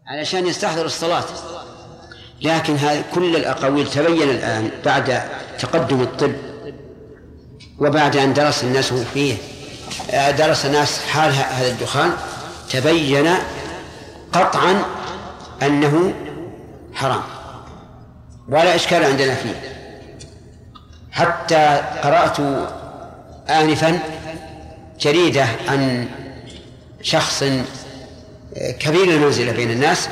علشان يستحضر الصلاة. لكن هذه كل الأقاويل تبين الآن بعد تقدم الطب وبعد أن درس الناس فيه، درس الناس حال هذا الدخان، تبين قطعا أنه حرام ولا إشكال عندنا فيه. حتى قرأت آنفا جريدة عن شخص كبير المنزلة بين الناس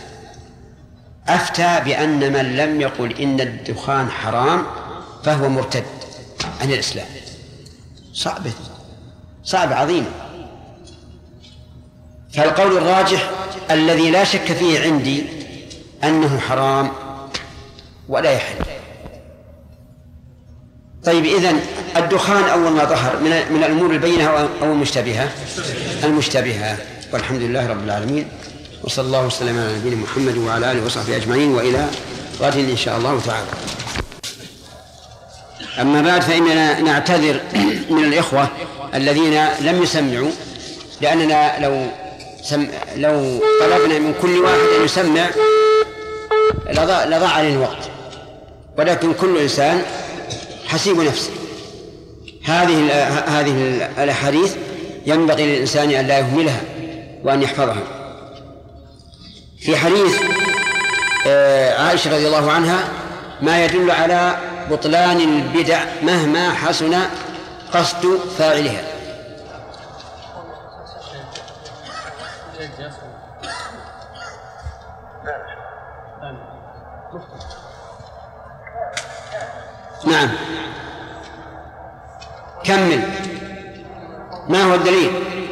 أفتى بأن من لم يقل إن الدخان حرام فهو مرتد عن الإسلام. صعب عظيم. فالقول الراجح الذي لا شك فيه عندي أنه حرام ولا يحل. طيب، إذن الدخان أول ما ظهر من الأمور البينة أو المشتبهة؟ المشتبهة. والحمد لله رب العالمين، وصلى الله وسلم على نبينا محمد وعلى آله وصحبه أجمعين، وإلى غد إن شاء الله تعالى. أما بعد، فإننا نعتذر من الإخوة الذين لم يسمعوا، لأننا لو طلبنا من كل واحد أن يسمع لضاع عليه الوقت، ولكن كل إنسان حسيب نفسه. هذه الأحاديث ينبغي للإنسان أن لا يهملها وأن يحفظها. في حديث عائشة رضي الله عنها ما يدل على بطلان البدع مهما حسن قصد فاعلها. نعم، كمل. ما هو الدليل؟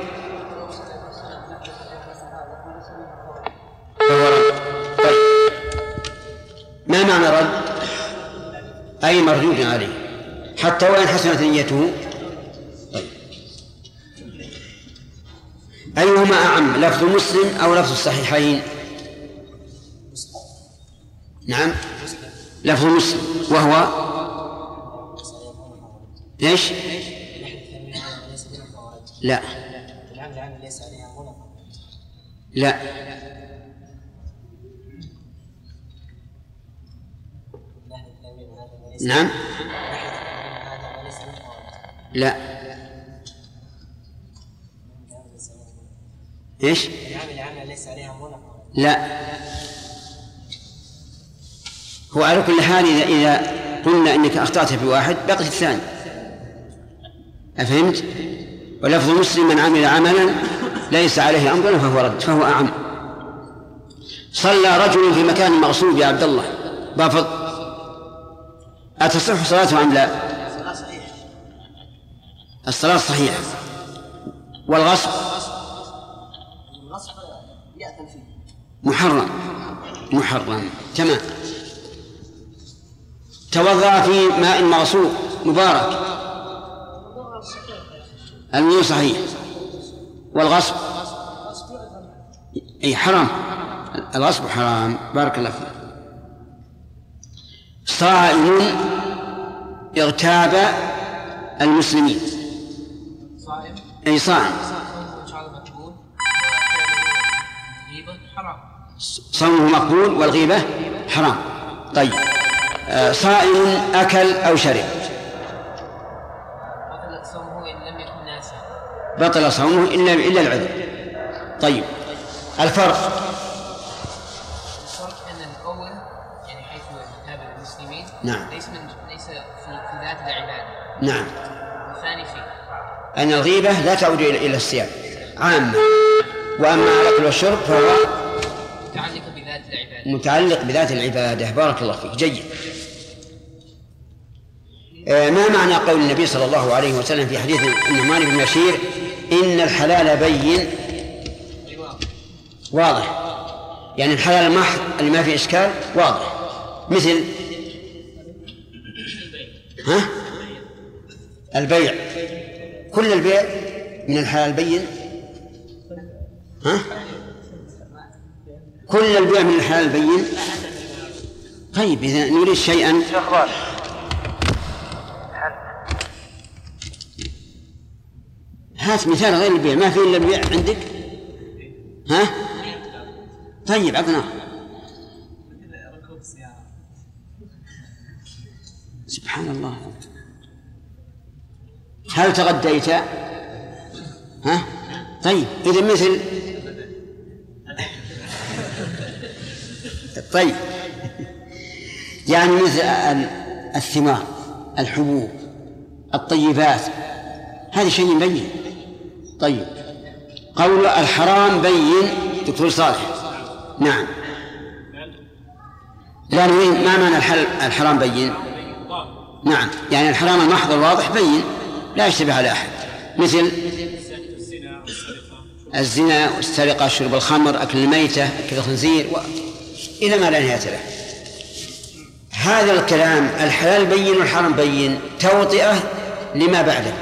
طيب، ما معنى رد؟ أي مردود عليه حتى وإن حسنت نيته. طيب، أيهما أعم، لفظ مسلم أو لفظ الصحيحين؟ نعم، لفظ مسلم، وهو ايش؟ لا لا نعم لا ايش؟ لا. هو على كل حال إذا قلنا إنك أخطأت في واحد بقيت الثاني، أفهمت؟ ولفظ مسلم من عمل عملا ليس عليه أمرنا فهو رد، فهو أعم. صلى رجل في مكان مغصوب يا عبد الله بافض، أتصح صلاته أم لا؟ الصلاة صحيحة. والغصب محرم تمام. توضأ في ماء مغصوب مبارك، الماء صحيح. والغصب أي حرام، الغصب حرام. بارك الله فيك. صائم اغتاب المسلمين، أي صائم صومه مقبول والغيبة حرام. طيب، صائم أكل أو شرب بطل صومه إلا العذر. طيب، الفرق أن الأول يعني حيث يتابع المسلمين نعم ليس في ذات العبادة. نعم. والثاني فيه أن الغيبة لا تعود إلى الصيام عامة، وأما الأكل والشرب فهو متعلق بذات العبادة. بارك الله فيك. جيد. ما معنى قول النبي صلى الله عليه وسلم في حديث النعمان بن بشير إن الحلال بين واضح؟ يعني الحلال المحض اللي ما في إشكال واضح، مثل البيع. كل البيع من الحلال بين. كل البيع من الحلال بين. طيب، إذا نريد شيئا هات مثال غير البيع. ما في إلا البيع عندك؟ طيب عطنا. سبحان الله. هل تغديت؟ ها؟ طيب إذا مثل طيب يعني مثل الثمار، الحبوب، الطيبات، هذا شيء بين. طيب قول الحرام بين دكتور صالح. نعم. لا نريد ما معنى الحرام بين؟ نعم يعني الحرام المحض الواضح بين لا يشتبه على أحد، مثل الزنا والسرقة، شرب الخمر، أكل الميتة، أكل الخنزير إلى ما لا نهاية له. هذا الكلام الحلال بين والحرام بين توطئة لما بعده.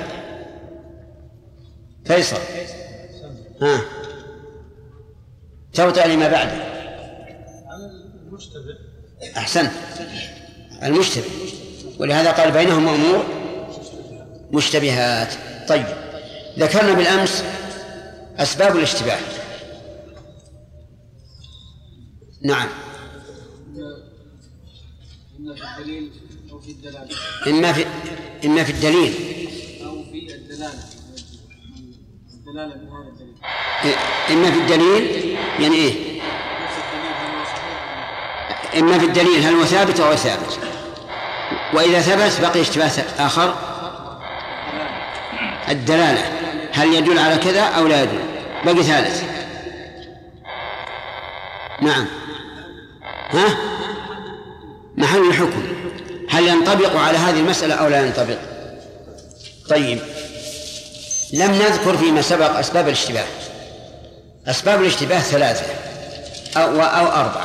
فيصل ها توطئة لما بعده. أحسنت، المشتبه، ولهذا قال بينهم أمور مشتبهات. طيب ذكرنا بالأمس أسباب الاشتباه. نعم. إما في الدليل أو في الدلالة بهذا الدليل. إما في الدليل يعني إيه؟ إما في الدليل هل هو ثابت أو ثابت، وإذا ثبت بقي اشتباه آخر، الدلالة هل يدل على كذا أو لا يدل، بقي ثالث. نعم. ها محل الحكم هل ينطبق على هذه المسألة أو لا ينطبق. طيب لم نذكر فيما سبق أسباب الاشتباه. أسباب الاشتباه 3 أو 4.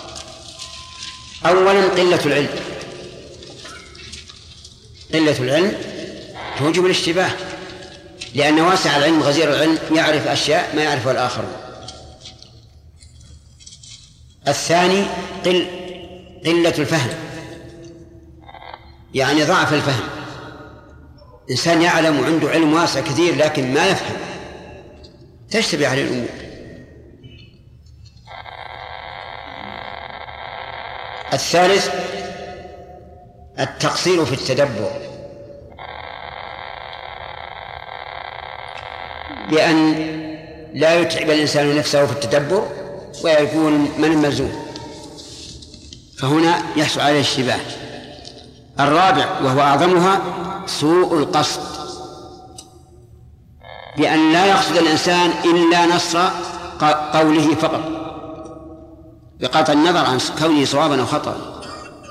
أولا قلة العلم. قلة العلم توجب الاشتباه، لأن واسع العلم غزير العلم يعرف أشياء ما يعرفها الآخرون. الثاني قلة الفهم، يعني ضعف الفهم. إنسان يعلم وعنده علم واسع كثير لكن ما يفهم، تشتبه عليه الأمور. الثالث التقصير في التدبر، بأن لا يتعب الإنسان نفسه في التدبر ويكون من الملزوم، فهنا يحصل عليه الاشتباه. الرابع وهو أعظمها سوء القصد، بأن لا يقصد الإنسان إلا نصر قوله فقط، بقطع النظر عن كونه صوابا أو خطأ.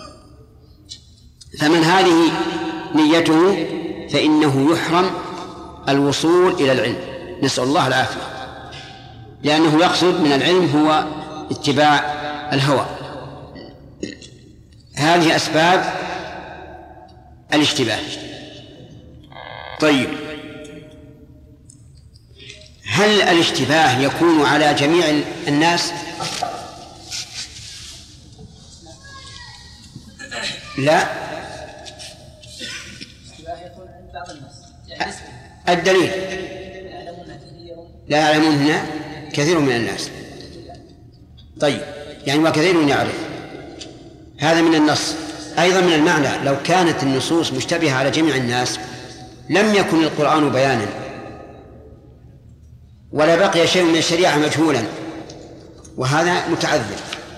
فمن هذه نيته فإنه يحرم الوصول إلى العلم، نسأل الله العافية، لأنه يقصد من العلم هو اتباع الهوى. هذه أسباب الاشتباه. طيب هل الاشتباه يكون على جميع الناس؟ لا، الدليل لا يعلمونها كثير من الناس. طيب يعني وكثير يعرف، هذا من النص. أيضا من المعنى لو كانت النصوص مشتبهة على جميع الناس لم يكن القرآن بيانا، ولا بقي شيء من الشريعة مجهولا، وهذا متعذر.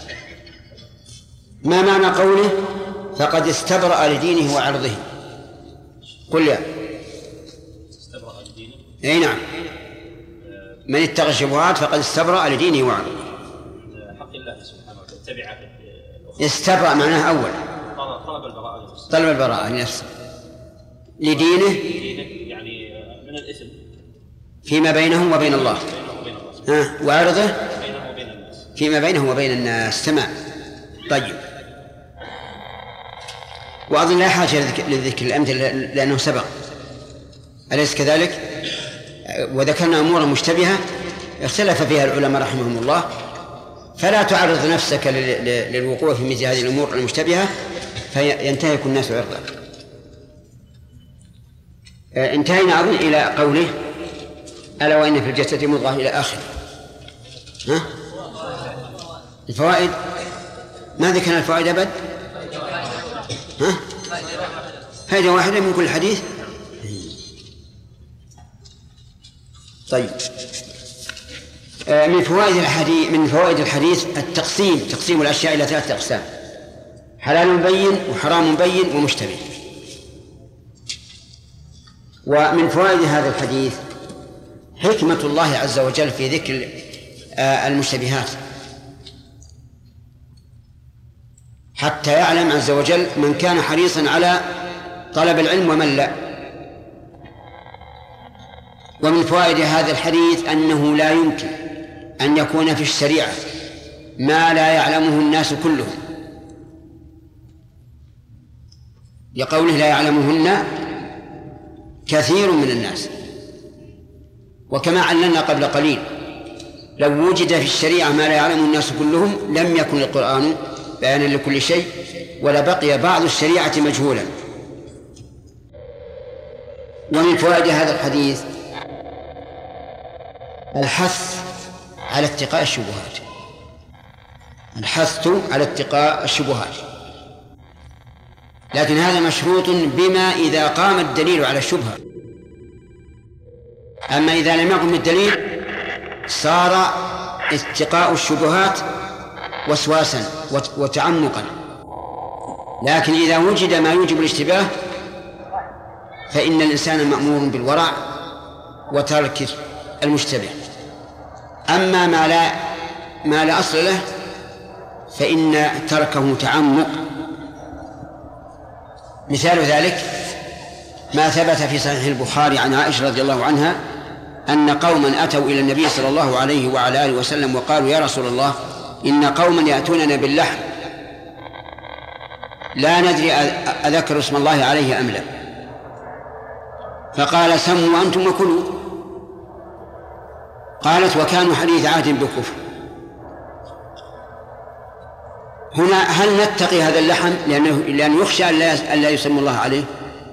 ما معنى قوله فقد استبرأ لدينه وعرضه؟ قل يا استبرأ لدينه. أي نعم، من اتقى الشبهات فقد استبرأ لدينه وعرضه. حق الله سبحانه وتعالى تبع استبرأ معناه أول طلب البراءة لنفسه، لدينه يعني من الإثم فيما بينه وبين الله، وعرضه بينه وبين الناس، فيما بينه وبين الناس. تمام. طيب وأظن لا حاجة للذكر الأمثلة لأنه سبق، أليس كذلك؟ وذكرنا أمورا مشتبهة اختلف فيها العلماء رحمهم الله، فلا تعرض نفسك للوقوع في مثل هذه الأمور المشتبهة فينتهك الناس عرضك. انتهينا أظن إلى قوله ألا وإن في الجسد مضغة إلى آخر. الفوائد ما ذكرنا الفوائد أبد؟ ها؟ فائدة واحدة من كل حديث. طيب، من فوائد الحديث تقسيم الأشياء إلى 3 أقسام: حلال بين وحرام بين ومشتبه. ومن فوائد هذا الحديث حكمة الله عز وجل في ذكر المشتبهات، حتى يعلم عز وجل من كان حريصا على طلب العلم ومن لا. ومن فوائد هذا الحديث أنه لا يمكن أن يكون في الشريعة ما لا يعلمه الناس كلهم، لقوله لا يعلمهن كثير من الناس. وكما علمنا قبل قليل لو وجد في الشريعة ما لا يعلمه الناس كلهم لم يكن القرآن بيانا لكل شيء، ولبقي بعض الشريعة مجهولا. ومن فوائد هذا الحديث الحث على اتقاء الشبهات، لكن هذا مشروط بما إذا قام الدليل على الشبهة. أما إذا لم يقم الدليل صار اتقاء الشبهات وسواسا وتعمقا. لكن إذا وجد ما يوجب الاشتباه فإن الإنسان مأمور بالورع وترك المشتبه. أما ما لا أصل له فإن تركه تعمق. مثال ذلك ما ثبت في صحيح البخاري عن عائشة رضي الله عنها أن قوما أتوا إلى النبي صلى الله عليه وعلى آله وسلم وقالوا: يا رسول الله، إن قوما يأتوننا باللحم لا ندري أذكر اسم الله عليه أم لا. فقال: سموا أنتم وكلوا. قالت: وكانوا حديث عهد بالكفر. هنا هل نتقي هذا اللحم لأنه يخشى أن لا يسمى الله عليه؟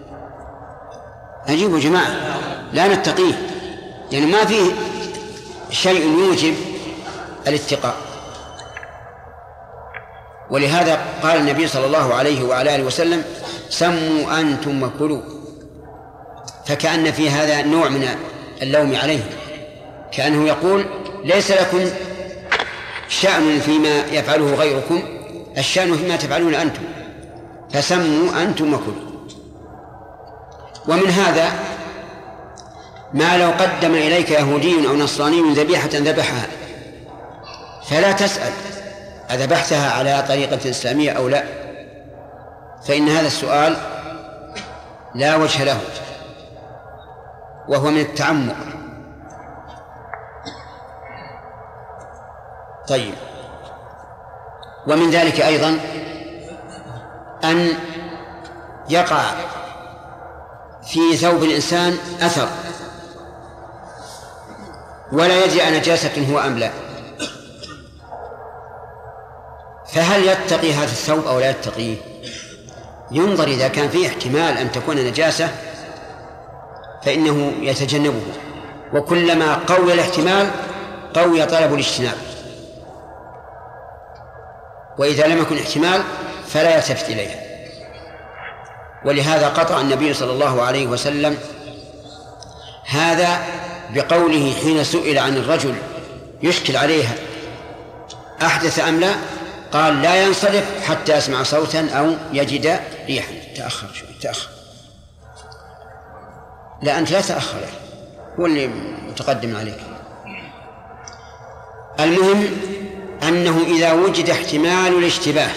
أجيبوا جماعة، لا نتقيه، يعني ما فيه شيء يوجب الاتقاء. ولهذا قال النبي صلى الله عليه وعلى آله وسلم: سموا أنتم وكلوا. فكأن في هذا نوع من اللوم عليهم، كأنه يقول: ليس لكم شأن فيما يفعله غيركم، الشأن فيما تفعلون أنتم، فسموا أنتم وكلوا. ومن هذا ما لو قدم إليك يهودي أو نصراني ذبيحة ذبحها فلا تسأل أذبحتها على طريقة إسلامية أو لا، فإن هذا السؤال لا وجه له، وهو من التعمق. طيب، ومن ذلك أيضا أن يقع في ثوب الإنسان أثر ولا يدري أنجاسة هو أم لا، فهل يتقي هذا الثوب أو لا يتقيه؟ ينظر إذا كان فيه احتمال أن تكون نجاسة فإنه يتجنبه، وكلما قوي الاحتمال قوي طلب الاجتناب، وإذا لم يكن احتمال فلا يلتفت إليها. ولهذا قطع النبي صلى الله عليه وسلم هذا بقوله حين سئل عن الرجل يشكل عليها أحدث أم لا، قال: لا ينصرف حتى يسمع صوتا أو يجد ريحا. تأخر شوي، تأخر. لا، أنت لا تأخر، هو اللي متقدم عليك. المهم أنه إذا وجد احتمال الاشتباه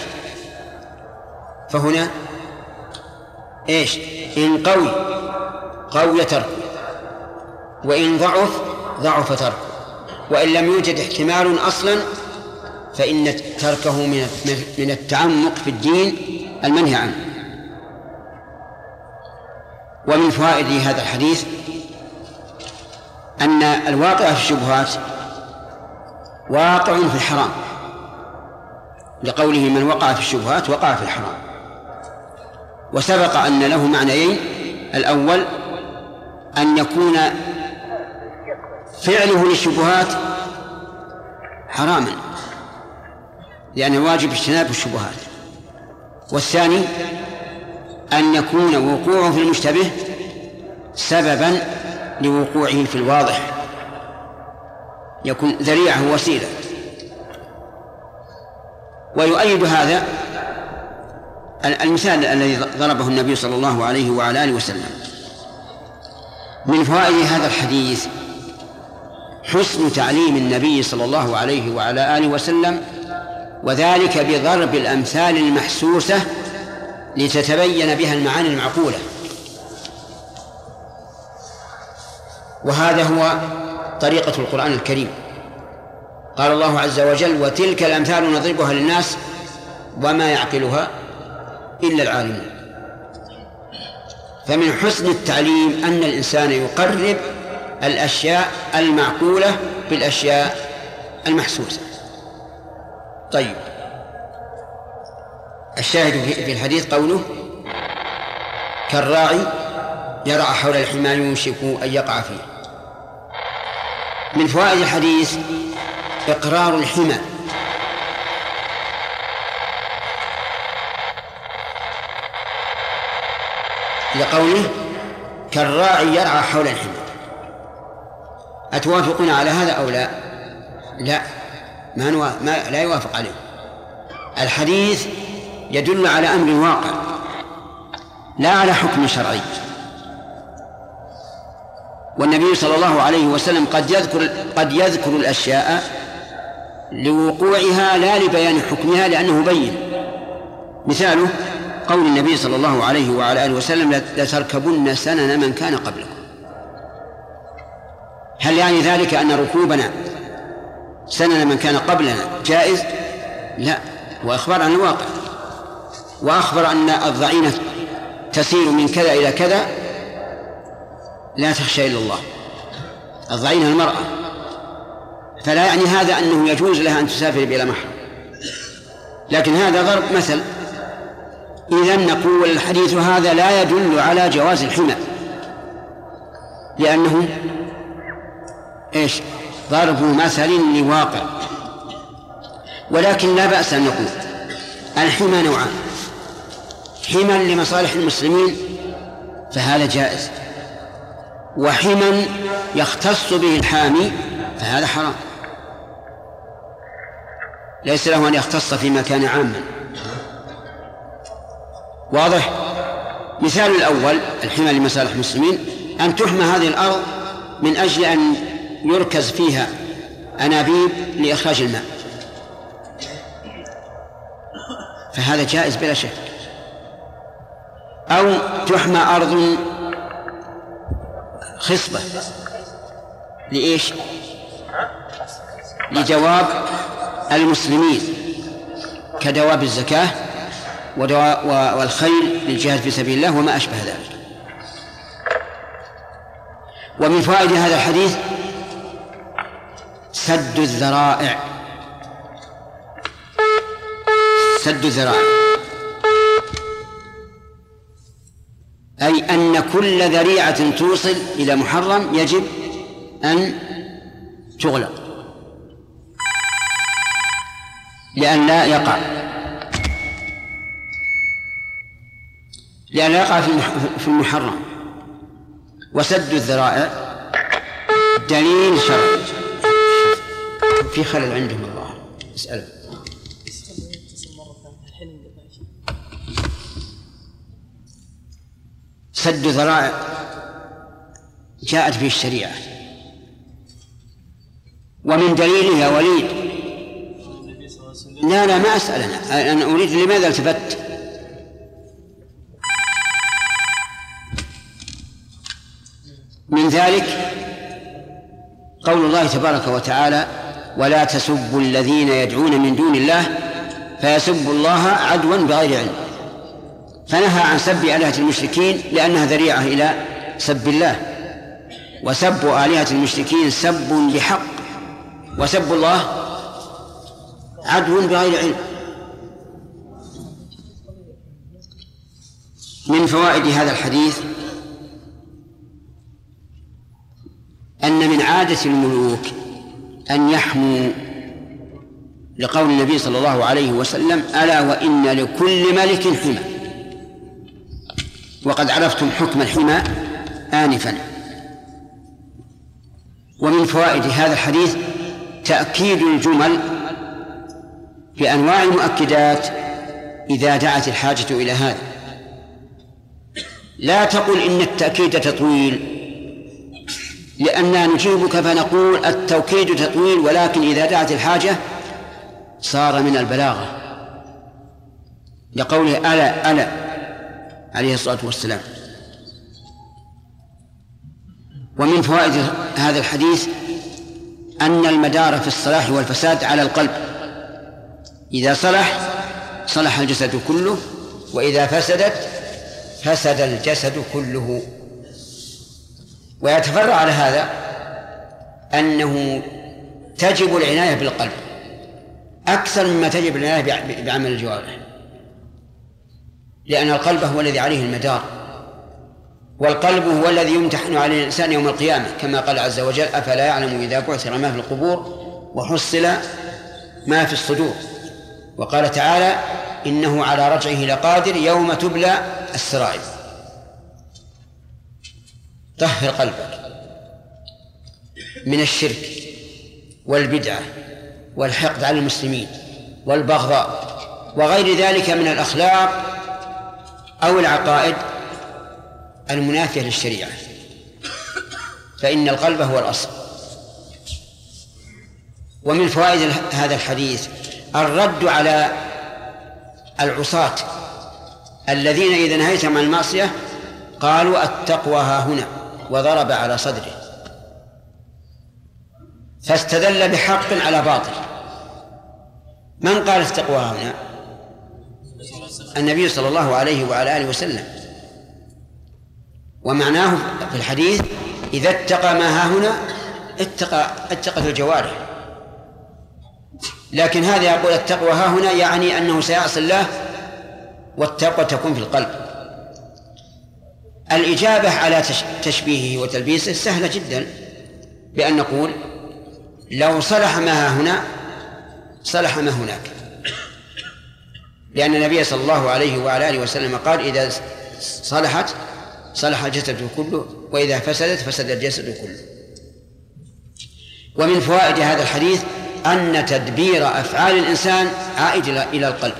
فهنا إيش؟ إن قوي تركه، وإن ضعف تركه، وإن لم يوجد احتمال أصلا فإن تركه من التعمق في الدين المنهي عنه. ومن فوائد هذا الحديث أن الواقع في الشبهات واقع في الحرام، لقوله: من وقع في الشبهات وقع في الحرام. وسبق أن له معنيين: الأول أن يكون فعله للشبهات حراما، لأنه واجب اجتناب الشبهات. والثاني أن يكون وقوعه في المشتبه سببا لوقوعه في الواضح، يكون ذريعة وسيلة. ويؤيد هذا المثال الذي ضربه النبي صلى الله عليه وعلى آله وسلم. من فوائد هذا الحديث حسن تعليم النبي صلى الله عليه وعلى آله وسلم، وذلك بضرب الأمثال المحسوسة لتتبين بها المعاني المعقولة. وهذا هو طريقة القرآن الكريم. قال الله عز وجل: وتلك الأمثال نضربها للناس وما يعقلها إلا العالمون. فمن حسن التعليم أن الإنسان يقرب الأشياء المعقولة بالأشياء المحسوسة. طيب، الشاهد في الحديث قوله: كالراعي يرعى حول الحمى يوشك أن يقع فيه. من فوائد الحديث إقرار الحمى، لقوله: كالراعي يرعى حول الحمى. أتوافقون على هذا أو لا؟ لا، لا يوافق عليه. الحديث يدل على أمر واقع لا على حكم شرعي. والنبي صلى الله عليه وسلم قد يذكر الأشياء لوقوعها لا لبيان حكمها لأنه بين. مثاله قول النبي صلى الله عليه وعلى آله وسلم: لتركبن سنن من كان قبلكم. هل يعني ذلك أن ركوبنا سنن من كان قبلنا جائز؟ لا، وأخبر عن الواقع، وأخبر أن الضعينة تسير من كذا إلى كذا لا تخشى إلا الله، الضعينة المرأة، فلا يعني هذا أنه يجوز لها أن تسافر بلا محرم، لكن هذا ضرب مثل. إذن نقول الحديث هذا لا يدل على جواز الحمى، لأنه ضرب مثل لواقع. ولكن لا بأس أن نقول الحمى نوعان: حمى لمصالح المسلمين فهذا جائز، وحمى يختص به الحامي فهذا حرام، ليس له أن يختص في مكان عاما. واضح؟ مثال الأول الحمى لمصالح المسلمين أن تحمى هذه الأرض من أجل أن يركز فيها أنابيب لإخراج الماء، فهذا جائز بلا شك. أو تحمى أرض خصبة لإيش؟ لدواب المسلمين كدواب الزكاة والخيل للجهاد في سبيل الله وما أشبه ذلك. ومن فوائد هذا الحديث سد الذرائع. سد الذرائع أي أن كل ذريعة توصل إلى محرم يجب أن تغلق لأن لا يقع في المحرم. وسد الذرائع دليل شرعي. في خلل عندهم الله، اسأله. سد الذرائع جاءت به الشريعة، ومن دليله يا وليد. لا ما أسأل أنا أريد لماذا التفت. من ذلك قول الله تبارك وتعالى: ولا تسبوا الذين يدعون من دون الله فيسبوا الله عدوا بغير علم. فنهى عن سب آلهة المشركين لأنها ذريعة إلى سب الله، وسب آلهة المشركين سب بحق، وسب الله عدو بغير علم. من فوائد هذا الحديث أن من عادة الملوك أن يحموا لقول النبي صلى الله عليه وسلم: ألا وإن لكل ملك حمى. وقد عرفتم حكم الحمى آنفا. ومن فوائد هذا الحديث تأكيد الجمل بأنواع المؤكدات إذا دعت الحاجة إلى هذا. لا تقل إن التأكيد تطويل، لأننا نجيبك فنقول التوكيد تطويل، ولكن إذا دعت الحاجة صار من البلاغة، لقوله ألا عليه الصلاة والسلام. ومن فوائد هذا الحديث أن المدار في الصلاح والفساد على القلب. إذا صلح الجسد كله، وإذا فسد الجسد كله. ويتفرع على هذا أنه تجب العناية بالقلب أكثر مما تجب العناية بعمل الجوارح، لأن القلب هو الذي عليه المدار، والقلب هو الذي يمتحن عليه الإنسان يوم القيامة، كما قال عز وجل: أفلا يعلم إذا بعثر ما في القبور وحصل ما في الصدور. وقال تعالى: إنه على رجعه لقادر يوم تبلى السرائر. طهر قلبك من الشرك والبدعة والحقد على المسلمين والبغضاء وغير ذلك من الأخلاق أو العقائد المنافية للشريعة، فإن القلب هو الأصل. ومن فوائد هذا الحديث الرد على العصاة الذين إذا نهيتهم عن المعصية قالوا: التقوى ها هنا، وضرب على صدره، فاستدل بحق على باطل. من قال التقوى ها هنا؟ النبي صلى الله عليه وعلى آله وسلم. ومعناه في الحديث: إذا اتقى ما ها هنا اتقت الجوارح. لكن هذا يقول التقوى ها هنا يعني أنه سيعصي الله، والتقوى تكون في القلب. الإجابة على تشبيهه وتلبيسه سهلة جدا، بأن نقول: لو صلح ما ها هنا صلح ما هناك، لأن النبي صلى الله عليه وعلى آله وسلم قال: إذا صلحت صلح الجسد كله، وإذا فسدت فسد الجسد كله. ومن فوائد هذا الحديث أن تدبير أفعال الإنسان عائد إلى القلب،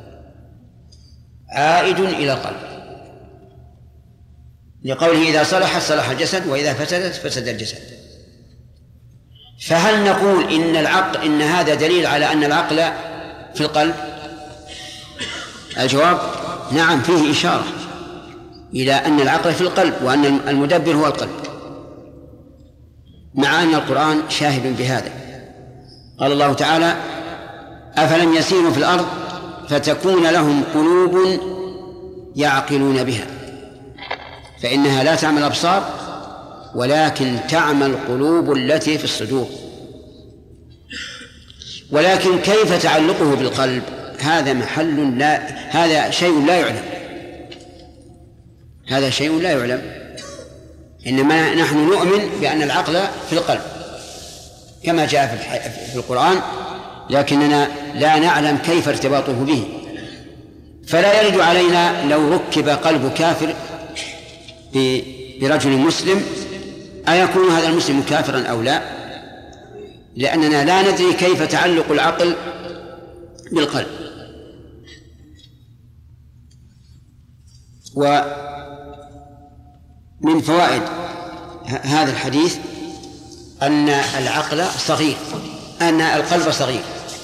عائد إلى القلب، لقوله: إذا صلحت صلح الجسد، وإذا فسدت فسد الجسد. فهل نقول إن هذا دليل على أن العقل في القلب؟ الجواب: نعم، فيه إشارة إلى أن العقل في القلب، وأن المدبر هو القلب، مع أن القرآن شاهد بهذا. قال الله تعالى: أفلم يسيروا في الأرض فتكون لهم قلوب يعقلون بها، فإنها لا تعمى الأبصار ولكن تعمى القلوب التي في الصدور. ولكن كيف تعلقه بالقلب؟ هذا شيء لا يعلم، هذا شيء لا يعلم. إنما نحن نؤمن بأن العقل في القلب كما جاء في القرآن، لكننا لا نعلم كيف ارتباطه به. فلا يرد علينا لو ركب قلب كافر برجل مسلم أيكون هذا المسلم كافرا أو لا، لأننا لا ندري كيف تعلق العقل بالقلب. ومن فوائد هذا الحديث أن العقل صغير، أن القلب صغير.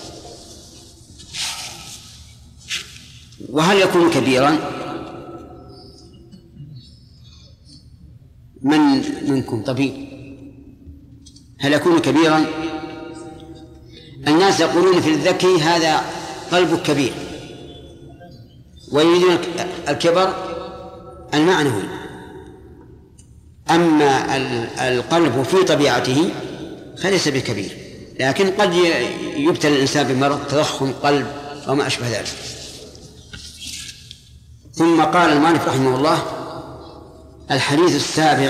وهل يكون كبيرا؟ من منكم طبيب؟ هل يكون كبيرا؟ الناس يقولون في الذكي: هذا قلبك كبير، ويريدون الكبر المعنوي. أما القلب في طبيعته فليس بكبير، لكن قد يبتلى الإنسان بمرض تضخم قلب أو ما أشبه ذلك. ثم قال المؤلف رحمه الله: الحديث السابع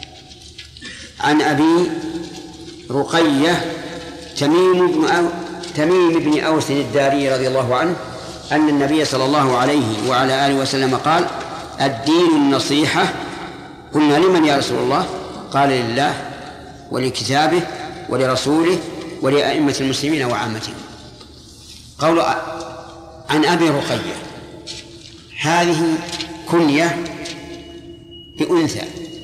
عن أبي رقية تميم بن أوس الداري رضي الله عنه أن النبي صلى الله عليه وعلى آله وسلم قال: الدين النصيحة. قلنا: لمن يا رسول الله؟ قال: لله ولكتابه ولرسوله ولأئمة المسلمين وعامتهم. قول عن أبي رقية، هذه كنية بأنثى،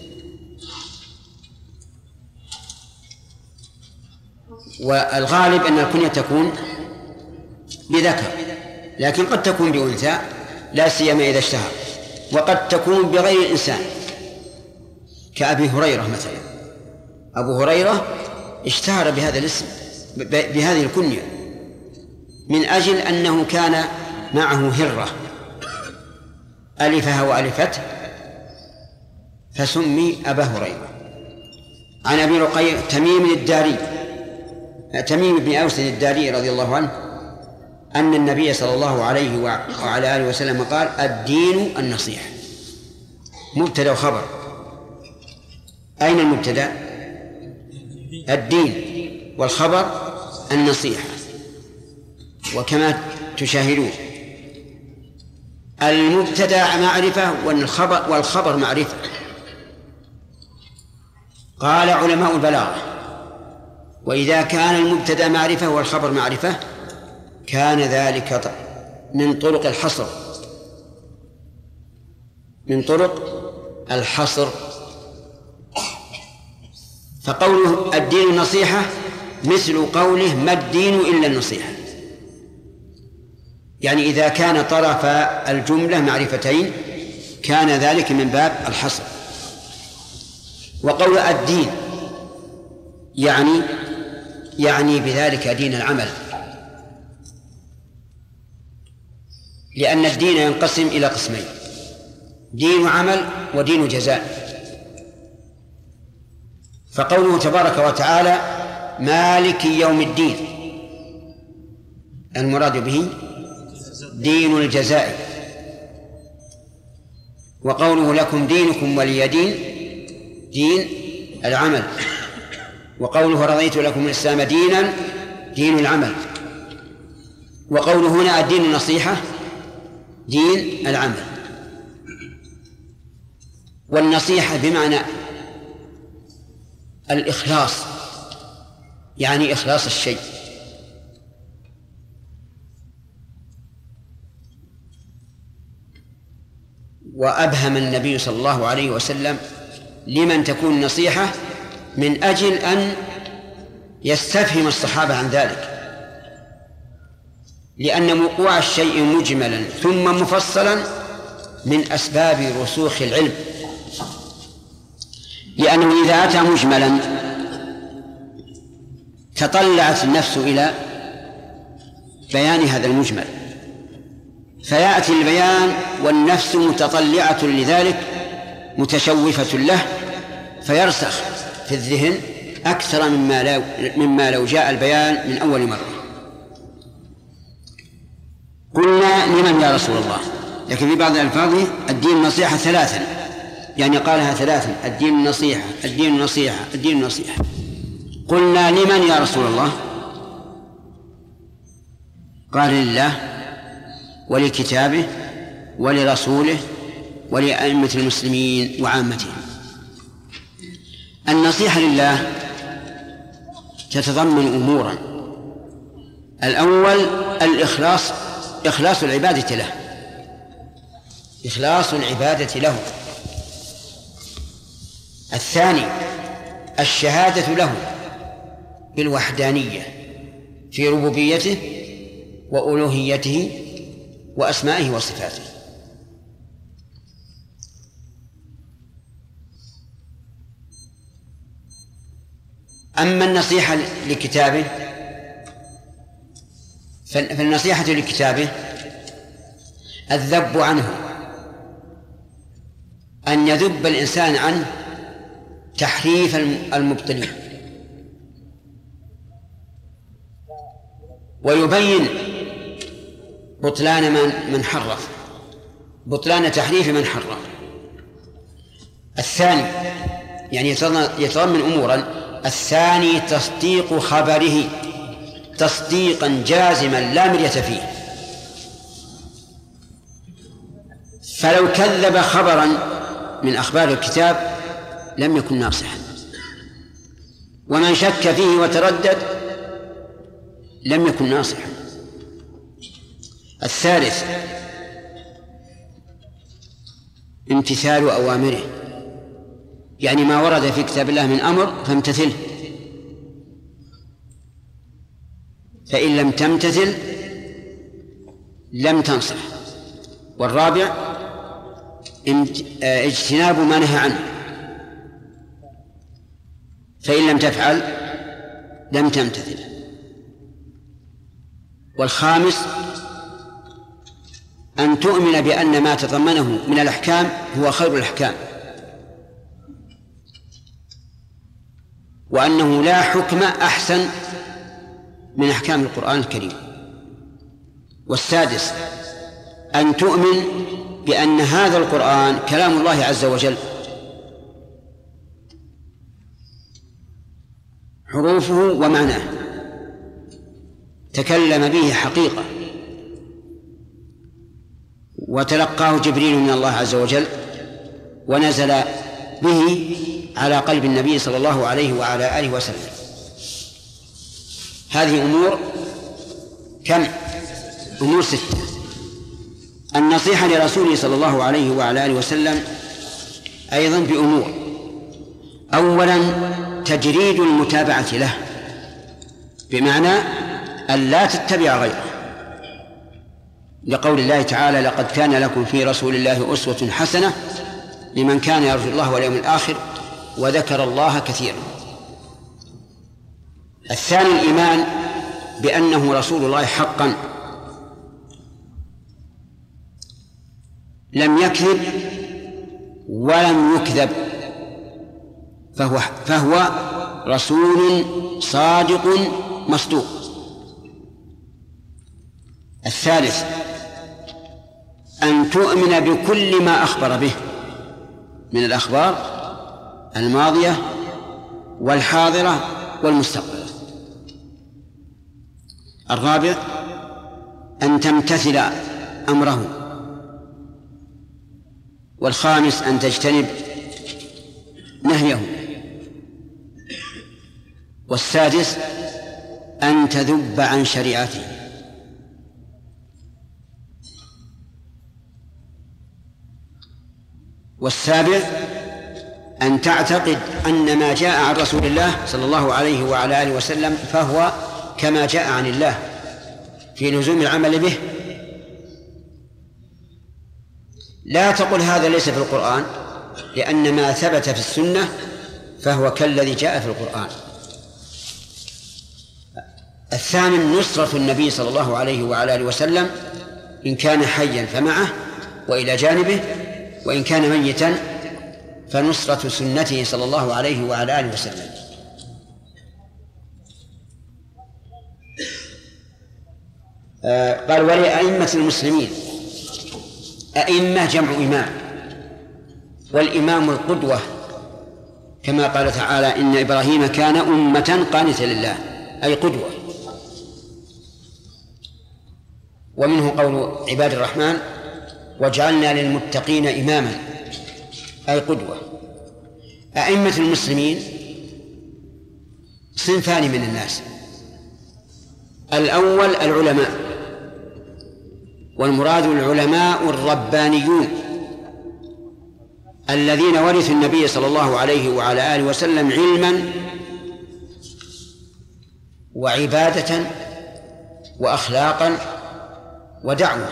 والغالب أن الكنية تكون بذكر، لكن قد تكون بأنثى لا سيما إذا اشتهر، وقد تكون بغير الإنسان كأبي هريرة مثلا. أبو هريرة اشتهر بهذا الاسم، بهذه الكنية، من أجل أنه كان معه هرة ألفها وألفته فسمي أبا هريرة. عن أبي رقية تميم بن أوس الداري رضي الله عنه أن النبي صلى الله عليه وعلى آله وسلم قال: الدين النصيحة. مبتدأ وخبر. أين المبتدأ؟ الدين، والخبر النصيحة. وكما تشاهدون المبتدأ معرفة والخبر معرفة. قال علماء البلاغة: وإذا كان المبتدأ معرفة والخبر معرفة كان ذلك من طرق الحصر، فقوله الدين النصيحة مثل قوله: ما الدين إلا النصيحة. يعني إذا كان طرف الجملة معرفتين كان ذلك من باب الحصر. وقول الدين يعني بذلك دين العمل، لأن الدين ينقسم إلى قسمين: دين عمل ودين جزاء. فقوله تبارك وتعالى: مالك يوم الدين، المراد به دين الجزاء. وقوله لكم دينكم ولي دين، دين العمل. وقوله رضيت لكم الإسلام دينا، دين العمل. وقوله هنا الدين النصيحة، دين العمل. والنصيحة بمعنى الإخلاص، يعني إخلاص الشيء. وأبهم النبي صلى الله عليه وسلم لمن تكون نصيحة من أجل أن يستفهم الصحابة عن ذلك، لأن وقوع الشيء مجملا ثم مفصلا من أسباب رسوخ العلم، لأنه إذا أتى مجملا تطلعت النفس إلى بيان هذا المجمل، فيأتي البيان والنفس متطلعة لذلك متشوفة له، فيرسخ في الذهن أكثر مما لو جاء البيان من أول مرة. قلنا لمن يا رسول الله؟ لكن في بعض الألفاظ الدين النصيحة ثلاثا، يعني قالها ثلاثا: الدين النصيحة، الدين النصيحة، الدين النصيحة. قلنا لمن يا رسول الله؟ قال: لله ولكتابه ولرسوله ولأئمة المسلمين وعامتهم. النصيحة لله تتضمن أمورا: الأول الإخلاص، إخلاص العبادة له، إخلاص العبادة له. الثاني الشهادة له بالوحدانية في ربوبيته وألوهيته وأسمائه وصفاته. أما النصيحة لكتابه فالنصيحة لكتابه الذب عنه، أن يذب الإنسان عن تحريف المبطلين، ويبين بطلان من حرف، بطلان تحريف من حرف. الثاني يعني يتضمن أمورا: الثاني تصديق خبره تصديقا جازما لا مرية فيه. فلو كذب خبرا من أخبار الكتاب لم يكن ناصحا، ومن شك فيه وتردد لم يكن ناصحا. الثالث امتثال أوامره، يعني ما ورد في كتاب الله من أمر فامتثله، فإن لم تمتثل لم تنصح. والرابع اجتناب ما نهى عنه، فإن لم تفعل لم تمتثل. والخامس أن تؤمن بأن ما تضمنه من الأحكام هو خير الأحكام، وأنه لا حكم أحسن من أحكام القرآن الكريم. والسادس أن تؤمن بأن هذا القرآن كلام الله عز وجل، حروفه ومعناه، تكلم به حقيقة، وتلقاه جبريل من الله عز وجل، ونزل به على قلب النبي صلى الله عليه وعلى آله وسلم. هذه أمور كم؟ أمور 6. النصيحة لرسوله صلى الله عليه وعلى آله وسلم أيضا بأمور: أولا تجريد المتابعة له، بمعنى أن لا تتبع غيره، لقول الله تعالى: لقد كان لكم في رسول الله أسوة حسنة لمن كان يرجو الله واليوم الآخر وذكر الله كثيرا. الثاني الإيمان بأنه رسول الله حقا، لم يكذب ولم يكذب، فهو رسول صادق مصدوق. الثالث أن تؤمن بكل ما أخبر به من الأخبار الماضية والحاضرة والمستقبل. الرابع أن تمتثل أمره. والخامس أن تجتنب نهيه. والسادس أن تذب عن شريعته. والسابع أن تعتقد أن ما جاء عن رسول الله صلى الله عليه وعلى آله وسلم فهو كما جاء عن الله في لزوم العمل به. لا تقل هذا ليس في القرآن، لأن ما ثبت في السنة فهو كالذي جاء في القرآن. الثامن نصرة النبي صلى الله عليه وعلى آله وسلم إن كان حيا فمعه وإلى جانبه، وإن كان ميتا فنصرة سنته صلى الله عليه وعلى آله وسلم. قال: ولأئمة المسلمين. أئمة جمع إمام، والإمام القدوة، كما قال تعالى: إن إبراهيم كان أمة قانتا لله، أي قدوة. ومنه قول عباد الرحمن: واجعلنا للمتقين إماما، أي قدوة. أئمة المسلمين صنفان من الناس: الأول العلماء، والمراد العلماء الربانيون الذين ورثوا النبي صلى الله عليه وعلى آله وسلم علما وعبادة وأخلاقا ودعوة.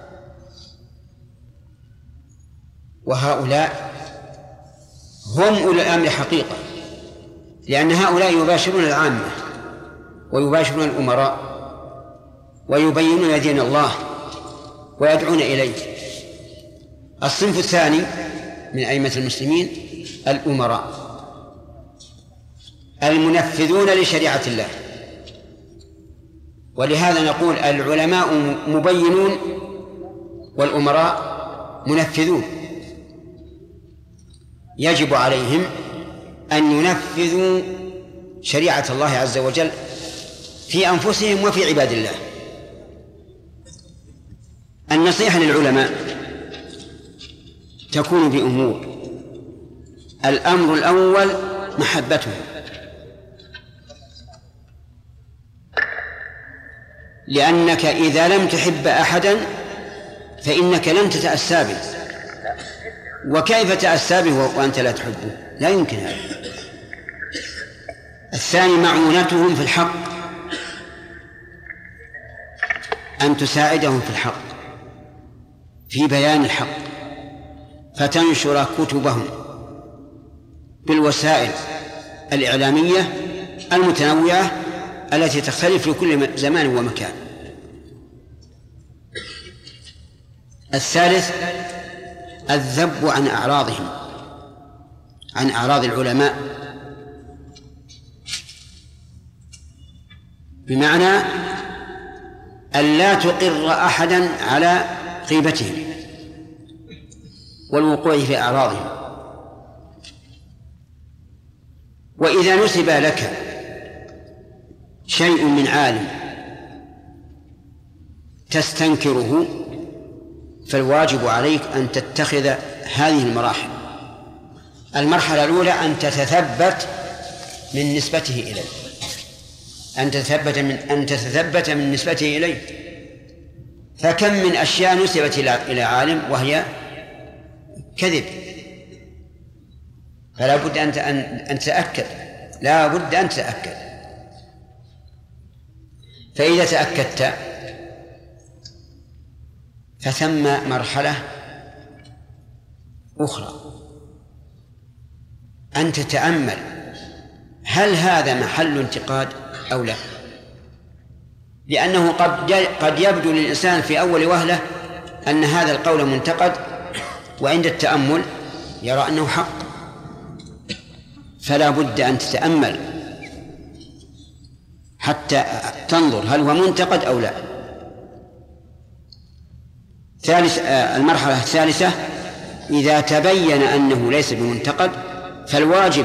وهؤلاء هم أولي الأمر حقيقة، لأن هؤلاء يباشرون العامة ويباشرون الأمراء ويبينون دين الله ويدعون إليه. الصنف الثاني من أئمة المسلمين الأمراء المنفذون لشريعة الله. ولهذا نقول العلماء مبينون والأمراء منفذون. يجب عليهم أن ينفذوا شريعة الله عز وجل في أنفسهم وفي عباد الله. النصيحة للعلماء تكون بأمور: الأمر الأول محبتهم، لأنك إذا لم تحب أحدا فإنك لن تتأسى به، وكيف تأسى به وأنت لا تحبه؟ لا يمكن هذا. الثاني معونتهم في الحق، أن تساعدهم في الحق، في بيان الحق، فتنشر كتبهم بالوسائل الإعلامية المتنوعة التي تختلف في كل زمان ومكان. الثالث الذب عن أعراضهم، عن أعراض العلماء، بمعنى أن لا تقر أحدا على غيبتهم والوقوع في أعراضهم. وإذا نسب لك شيء من عالم تستنكره فالواجب عليك أن تتخذ هذه المراحل. المرحلة الأولى أن تتثبت من نسبته إليه، أن تتثبت من نسبته إليه. فكم من أشياء نسبت إلى عالم وهي كذب، فلا بد أن تتأكد، لا بد أن تتأكد. فإذا تأكدت فثم مرحلة أخرى، أن تتأمل هل هذا محل انتقاد أو لا، لأنه قد يبدو للإنسان في أول وهلة أن هذا القول منتقد، وعند التأمل يرى أنه حق. فلا بد أن تتأمل حتى تنظر هل هو منتقد أو لا. المرحلة الثالثة إذا تبين أنه ليس بمنتقد فالواجب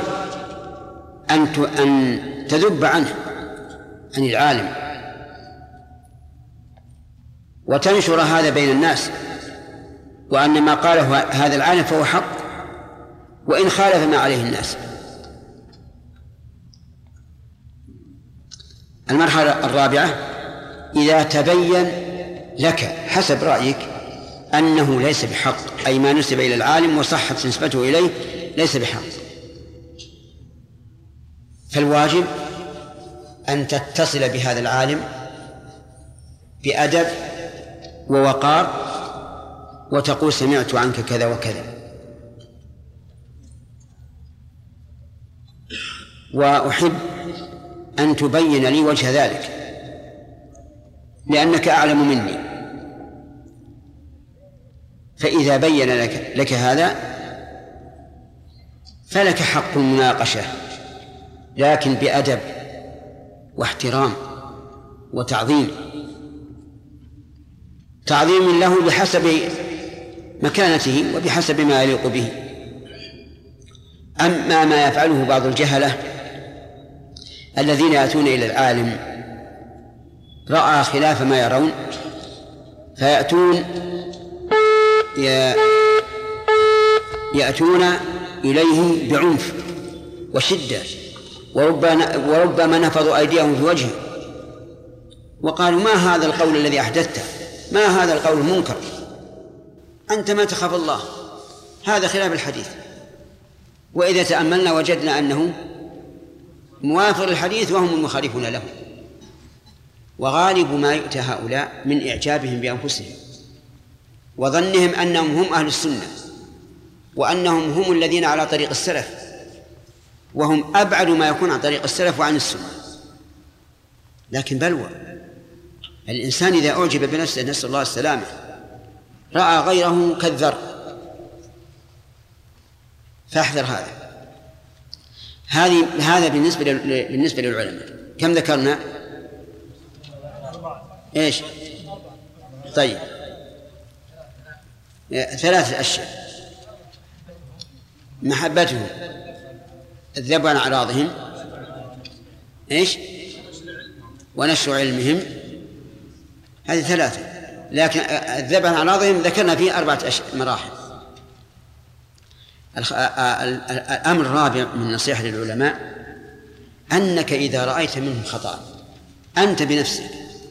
أن تذب عنه، عن العالم، وتنشر هذا بين الناس، وأن ما قاله هذا العالم فهو حق وإن خالف ما عليه الناس. المرحلة الرابعة إذا تبين لك حسب رأيك أنه ليس بحق، أي ما نسب إلى العالم وصحت نسبته إليه ليس بحق، فالواجب أن تتصل بهذا العالم بأدب ووقار وتقول: سمعت عنك كذا وكذا، وأحب أن تبين لي وجه ذلك لأنك أعلم مني. فإذا بين لك هذا فلك حق المناقشة، لكن بأدب واحترام وتعظيم، تعظيم له بحسب مكانته وبحسب ما يليق به. أما ما يفعله بعض الجهلة الذين يأتون إلى العالم رأى خلاف ما يرون يأتون إليه بعنف وشدة، وربما نفضوا أيديهم في وجهه وقالوا: ما هذا القول الذي أحدثته؟ ما هذا القول المنكر؟ أنت ما تخاف الله، هذا خلاف الحديث. وإذا تأملنا وجدنا أنه موافق للحديث وهم المخالفون له. وغالب ما يؤتى هؤلاء من إعجابهم بأنفسهم وظنهم أنهم هم أهل السنة وأنهم هم الذين على طريق السلف، وهم أبعد ما يكون عن طريق السلف وعن السنة. لكن بلوى الإنسان إذا أعجب بنفسه، نسأل الله السلامة، رأى غيره كالذر، فاحذر هذا بالنسبة للعلماء. كم ذكرنا؟ إيش؟ طيب، 3 أشياء: محبتهم، الذب عن أعراضهم، إيش؟ ونشر علمهم، هذه ثلاثة. لكن الذب عن أعراضهم ذكرنا فيه 4 مراحل. الأمر الرابع من نصيحة للعلماء أنك إذا رأيت منهم خطأ أنت بنفسك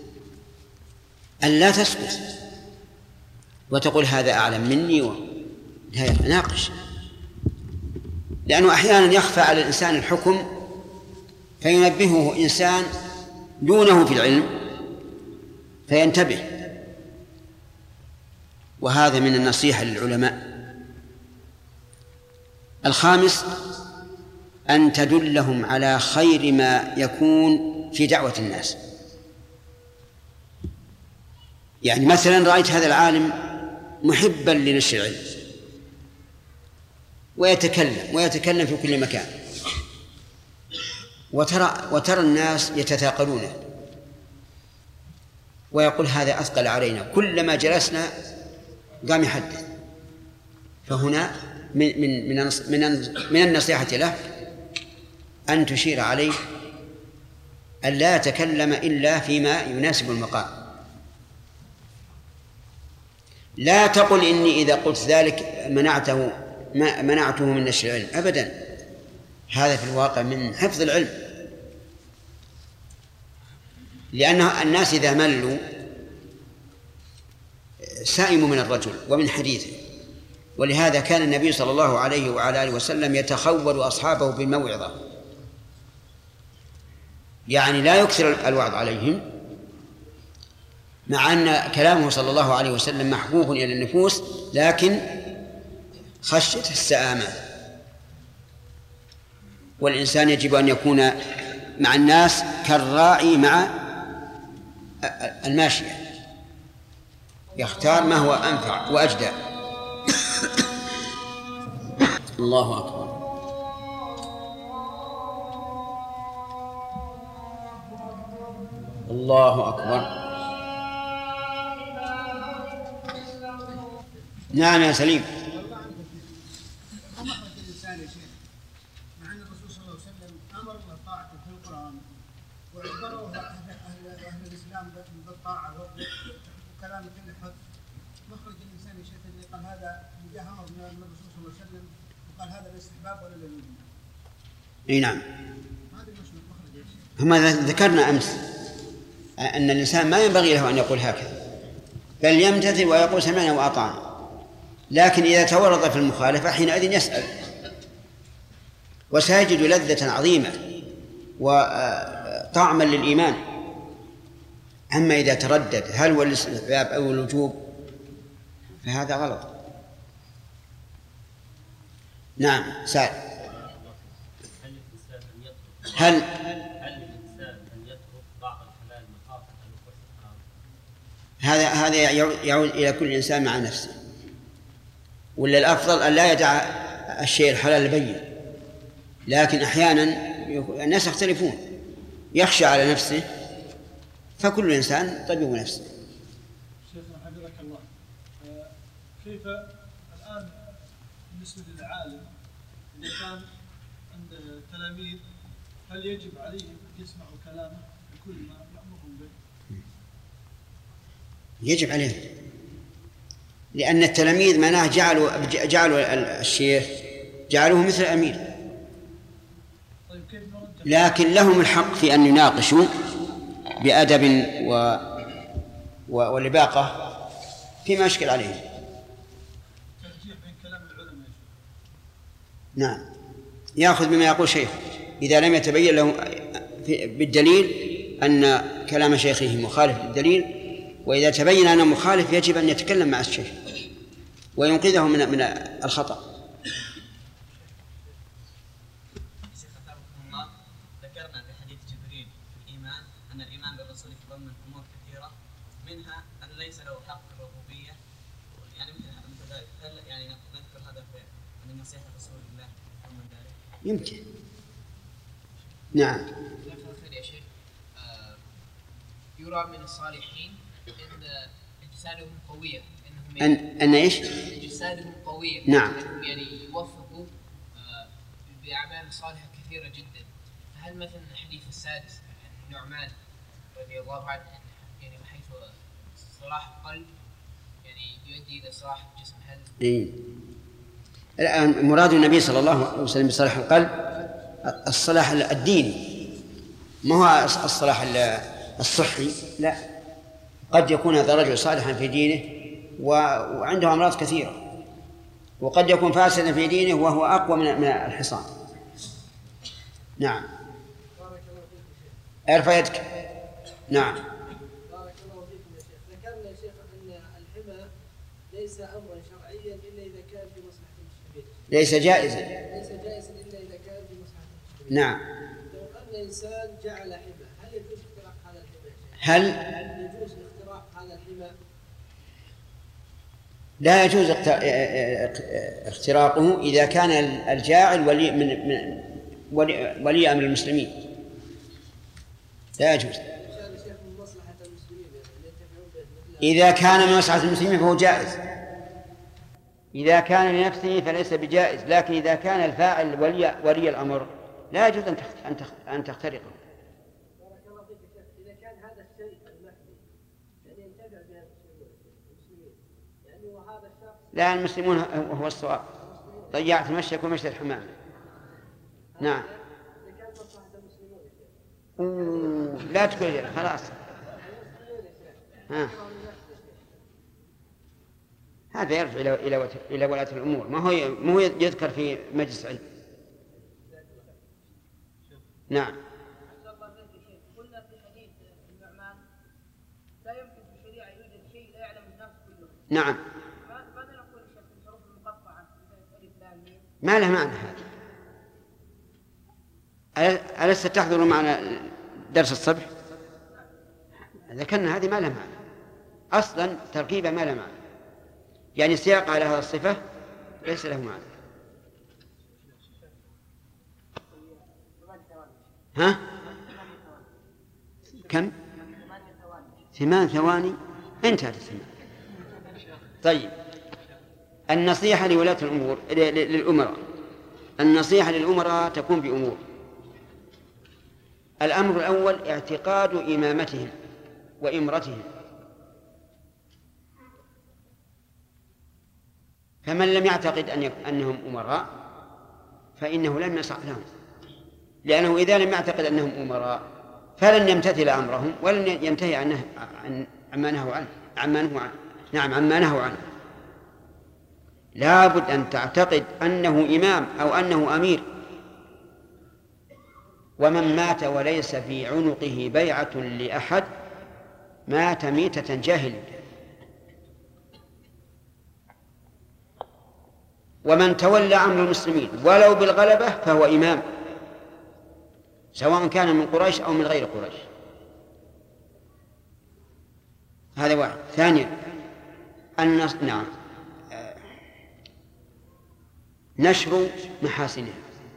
أن لا تسكت وتقول هذا أعلم مني لا ناقش، لأنه أحيانا يخفى على الإنسان الحكم فينبهه إنسان دونه في العلم فينتبه. وهذا من النصيحة للعلماء. الخامس أن تدلهم على خير ما يكون في دعوة الناس. يعني مثلا رأيت هذا العالم محبا لنشر العلم ويتكلم في كل مكان، وترى الناس يتثاقلونه ويقول هذا أثقل علينا، كلما جلسنا قام يحدث. فهنا من النصيحة له أن تشير عليه أن لا يتكلم إلا فيما يناسب المقام. لا تقل إني إذا قلت ذلك منعته من نشر العلم، أبدا، هذا في الواقع من حفظ العلم، لأن الناس إذا ملوا سائموا من الرجل ومن حديثه. ولهذا كان النبي صلى الله عليه وعلى آله وسلم يتخول أصحابه بالموعظة، يعني لا يكثر الوعظ عليهم، مع أن كلامه صلى الله عليه وسلم محبوب إلى النفوس، لكن خشية السآمة. والإنسان يجب أن يكون مع الناس كالراعي مع الماشية، يختار ما هو أنفع وأجدى. الله أكبر. الله أكبر. نعم يا سليم. مع أن الرسول صلى الله عليه وسلم أمر بالطاعة في القرآن وعبره أهل الإسلام بالطاعة وكلام كل حد، مخرج الإنسان يا شيخ اللي قال هذا جاء أمر من الرسول صلى الله عليه وسلم وقال هذا الاستحباب ولا الوجوب. اي نعم. هذا مش مخرج يا شيخ. هم ذكرنا أمس أن الإنسان ما ينبغي له أن يقول هكذا، بل يمتثل ويقول سمعنا وأطعنا. لكن إذا تورط في المخالفة حينئذ يسأل وسيجد لذة عظيمة وطعما للإيمان. أما إذا تردد هل هو الاستحباب أو الوجوب فهذا غلط. نعم سائل. هل الإنسان أن يترك بعض الحلال مخافة أن يكون حرام؟ هذا يعود إلى كل إنسان مع نفسه، ولا الأفضل أن لا يدع الشيء الحلال البين. لكن أحيانا الناس يختلفون، يخشى على نفسه، فكل إنسان طبيب نفسه. شيخنا حفظك الله، كيف الآن بالنسبة للعالم إذا كان عنده تلاميذ هل يجب عليهم أن يسمعوا كلامه بكل ما يأمرهم به؟ يجب عليهم، لأن التلاميذ معناه جعلوا الشيخ جعلوه مثل الأمير. طيب كيف نرجح؟ لكن لهم الحق في أن يناقشوا بأدب ولباقة فيما يشكل عليهم. ترجيح بين كلام العلماء. نعم، يأخذ بما يقول شيخ إذا لم يتبين له بالدليل أن كلام شيخه مخالف للدليل، وإذا تبين أنه مخالف يجب أن يتكلم مع الشيخ وينقذه من الخطأ. شيخ أثابكم الله، ذكرنا في حديث جبريل في الإيمان أن الإيمان بالرسول يتضمن أمور كثيرة، منها أن ليس له حق الربوبية، يعني مثل ذلك. هل يعني نذكر هذا من نصيحة رسول الله من ذلك؟ يمكن. نعم. يا شيخ، يرى من الصالحين أن أجسادهم قوية، أن إيش؟ أجسادهم قوية. نعم. يعني يوفقوا بأعمال صالحة كثيرة جدا. فهل مثلا الحديث السادس عن النعمان رضي الله عنه يعني بحيث صلاح القلب يعني يؤدي إلى صلاح الجسم، هل؟ إيه. الآن مراد النبي صلى الله عليه وسلم بصلاح القلب الصلاح الديني، ما هو الصلاح الصحي، لا. قد يكون هذا الرجل صالحا في دينه وعنده أمراض كثيرة، وقد يكون فاسدا في دينه وهو أقوى من الحصان. نعم. ارفع يدك. نعم. بارك الله فيكم يا شيخ. ذكرنا يا شيخ أن الحمى ليس أمرا شرعيا إلا إذا كان في مصلحة المسلمين. ليس جائزا. ليس جائزا إلا إذا كان في مصلحة المسلمين. نعم. لو أن إنسان جعل حمى، هل يجوز اختراق هذا الحمى يا شيخ؟ هل يجوز اختراق هذا الحمى؟ لا يجوز اختراقه إذا كان الجاعل ولي أمر المسلمين، لا يجوز. إذا كان من مصلحة المسلمين فهو جائز، إذا كان لنفسه فليس بجائز، لكن إذا كان الفاعل ولي الأمر لا يجوز أن تخترقه. بارك الله فيك يا شيخ. إذا كان هذا الشيء المحدي يعني ينتفع به المسلمين يعني وهذا الشخص لا، المسلمون هو الصواب. ضيعت مشيك ومشي الحمام. نعم. إذا كان مصلحة المسلمين يا شيخ. لا تقول خلاص. هذا يرجع إلى ولاة الأمور، ما هو يذكر في مجلس علم. نعم. قلنا في حديث النعمان لا يمكن في الشريعة يوجد شيء لا يعلم الناس كلهم. نعم. ماذا نقول في الحروف المقطعة ألف لام ميم؟ ما له معنى هذا. ألست تحضر معنا درس الصبح؟ ذكرنا هذه ما لها معنى أصلا، تركيبة ما لها معنى، يعني سياق على هذا الصفة ليس له معنى. ها؟ كم؟ 8 ثواني انتهت الثمان. طيب، النصيحة لولاة الأمور للأمراء. النصيحة للأمراء تكون بأمور. الأمر الأول اعتقاد إمامتهم وإمرتهم، فمن لم يعتقد أنهم أمراء فإنه لم يصح لهم، لأنه إذا لم يعتقد أنهم أمراء فلن يمتثل أمرهم ولن ينتهي عما نهوا عنه. لا بد أن تعتقد أنه إمام أو أنه أمير. ومن مات وليس في عنقه بيعة لأحد مات ميتة جاهلية. ومن تولى أمر المسلمين ولو بالغلبة فهو إمام، سواء كان من قريش أو من غير قريش. هذا واحد. ثانيا نشر محاسنه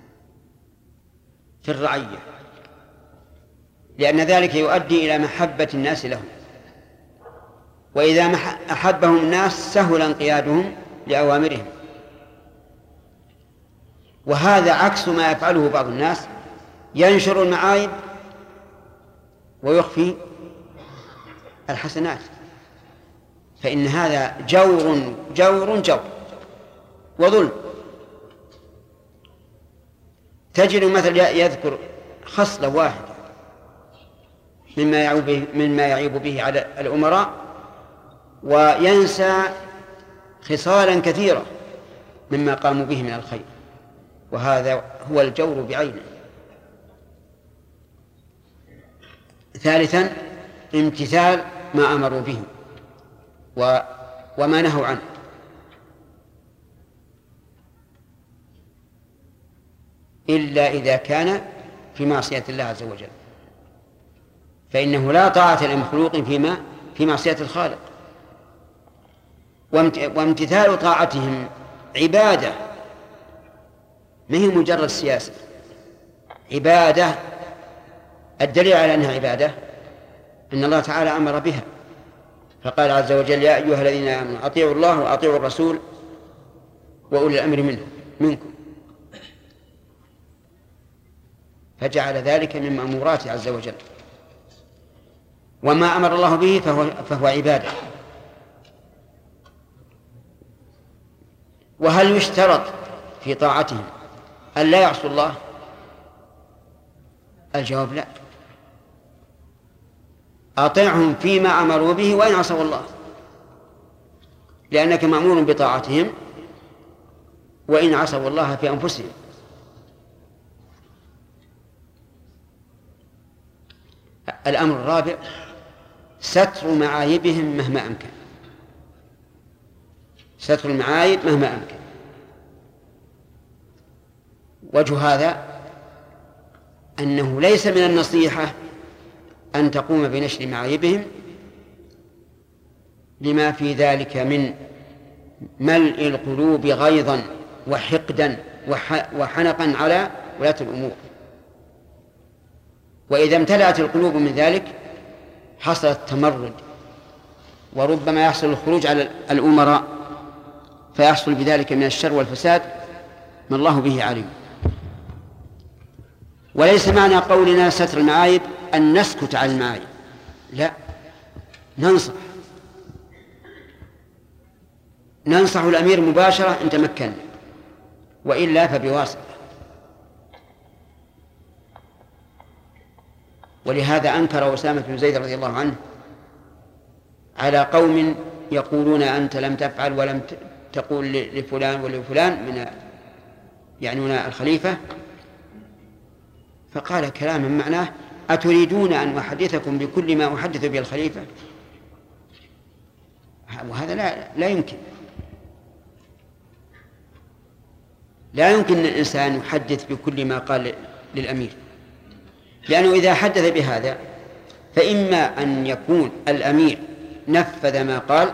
في الرعية، لأن ذلك يؤدي إلى محبة الناس لهم، وإذا أحبهم الناس سهل انقيادهم لأوامرهم. وهذا عكس ما يفعله بعض الناس، ينشر المعايب ويخفي الحسنات، فإن هذا جور وظلم. تجد مثل يذكر خصلة واحدة مما يعيب به على الأمراء وينسى خصالا كثيرة مما قاموا به من الخير، وهذا هو الجور بعينه. ثالثا امتثال ما أمروا به وما نهوا عنه. إلا إذا كان في معصية الله عز وجل، فإنه لا طاعة لمخلوق في معصية الخالق. وامتثال طاعتهم عبادة، ما هي مجرد سياسة، عبادة. الدليل على أنها عبادة أن الله تعالى أمر بها، فقال عز وجل: يا أيها الذين آمنوا أطيعوا الله وأطيعوا الرسول وأولي الأمر منكم، فجعل ذلك من مأموراته عز وجل. وما أمر الله به فهو عبادة. وهل يشترط في طاعتهم أن لا يعصوا الله؟ الجواب لا، أطيعهم فيما أمروا به وإن عصوا الله، لأنك مأمور بطاعتهم وإن عصوا الله في أنفسهم. الأمر الرابع ستر معايبهم مهما أمكن، ستر المعايب مهما أمكن. وجه هذا أنه ليس من النصيحة أن تقوم بنشر معايبهم لما في ذلك من ملء القلوب غيظا وحقدا وحنقا على ولاة الأمور. وإذا امتلأت القلوب من ذلك حصل التمرد، وربما يحصل الخروج على الأمراء فيحصل بذلك من الشر والفساد ما الله به عليم. وليس معنى قولنا ستر المعايب أن نسكت عن المعايب، لا، ننصح الأمير مباشرة إن تمكن، وإلا فبواسطة. ولهذا أنكر أسامة بن زيد رضي الله عنه على قوم يقولون أنت لم تفعل ولم تقول لفلان ولفلان من يعنون الخليفة، فقال كلاما معناه أتريدون أن أحدثكم بكل ما أحدث به الخليفة؟ وهذا لا يمكن. لا يمكن أن الإنسان يحدث بكل ما قال للأمير، لأنه إذا حدث بهذا فإما أن يكون الأمير نفذ ما قال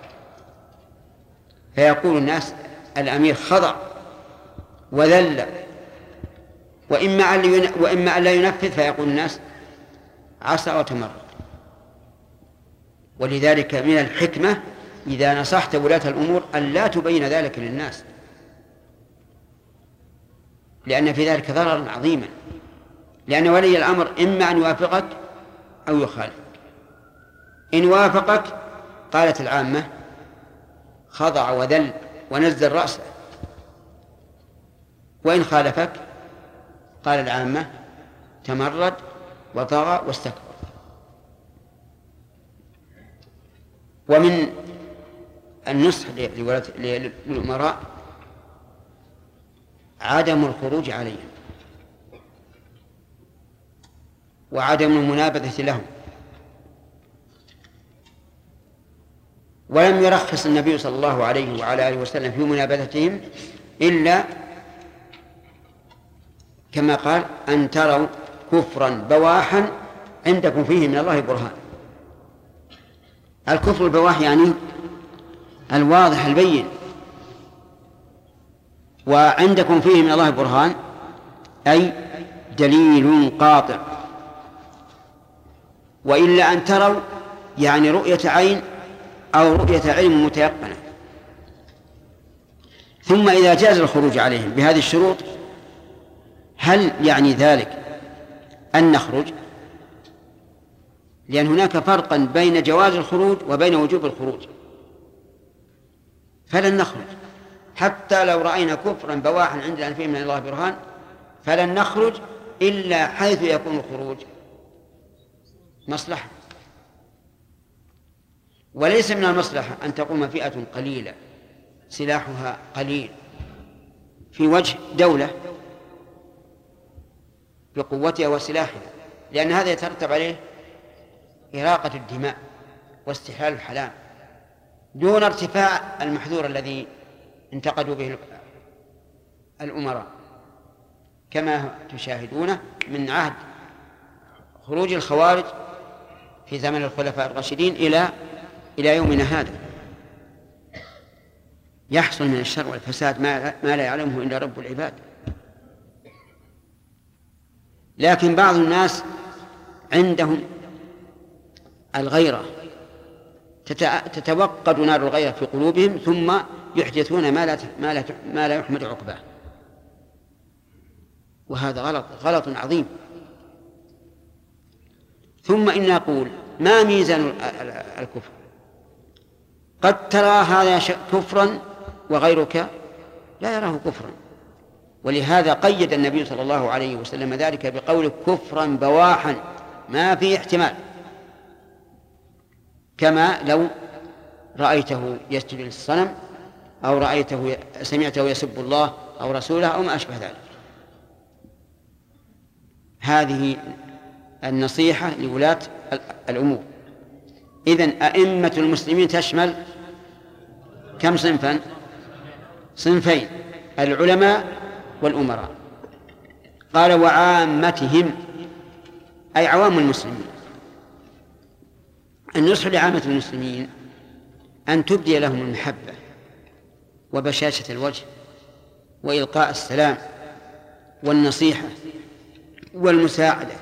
فيقول الناس الأمير خضع وذل، وإما أن لا ينفذ فيقول الناس عصى وتمرد. ولذلك من الحكمة إذا نصحت ولاة الأمور أن لا تبين ذلك للناس، لأن في ذلك ضررا عظيما، لأن ولي الأمر إما أن يوافقك أو يخالفك. إن وافقك قالت العامة خضع وذل ونزل رأسه، وإن خالفك قال العامة تمرد وطغى واستكبر. ومن النصح للأمراء عدم الخروج عليهم وعدم المنابذة لهم. ولم يرخص النبي صلى الله عليه وعلى آله وسلم في منابذتهم إلا كما قال أن تروا كفرا بواحا عندكم فيه من الله برهان. الكفر البواح يعني الواضح البين، وعندكم فيه من الله برهان أي دليل قاطع. وإلا أن تروا يعني رؤية عين أو رؤية علم متيقنة. ثم إذا جاز الخروج عليهم بهذه الشروط هل يعني ذلك أن نخرج؟ لأن هناك فرقا بين جواز الخروج وبين وجوب الخروج، فلن نخرج حتى لو رأينا كفرا بواحا عندنا فيه من الله برهان، فلن نخرج إلا حيث يكون الخروج مصلحة. وليس من المصلحة أن تقوم فئة قليلة سلاحها قليل في وجه دولة بقوتها وسلاحها، لأن هذا يترتب عليه إراقة الدماء واستحلال الحلال دون ارتفاع المحذور الذي انتقدوا به الأمراء، كما تشاهدون من عهد خروج الخوارج في زمن الخلفاء الراشدين إلى يومنا هذا. يحصل من الشر والفساد ما لا يعلمه إلا رب العباد. لكن بعض الناس عندهم الغيرة، تتوقد نار الغيرة في قلوبهم ثم يحدثون ما لا يحمد عقباه، وهذا غلط عظيم. ثم إن نقول ما ميزان الكفر؟ قد ترى هذا كفرا وغيرك لا يراه كفرا، ولهذا قيد النبي صلى الله عليه وسلم ذلك بقول كفرا بواحا ما فيه احتمال، كما لو رأيته يسجد للصنم أو سمعته يسب الله أو رسوله أو ما أشبه ذلك. هذه النصيحة لولاة الأمور. إذن أئمة المسلمين تشمل كم صنفا؟ صنفين: العلماء والأمراء. قال وعامتهم، أي عوام المسلمين. النصح لعامة المسلمين أن تبدي لهم المحبة وبشاشة الوجه وإلقاء السلام والنصيحة والمساعدة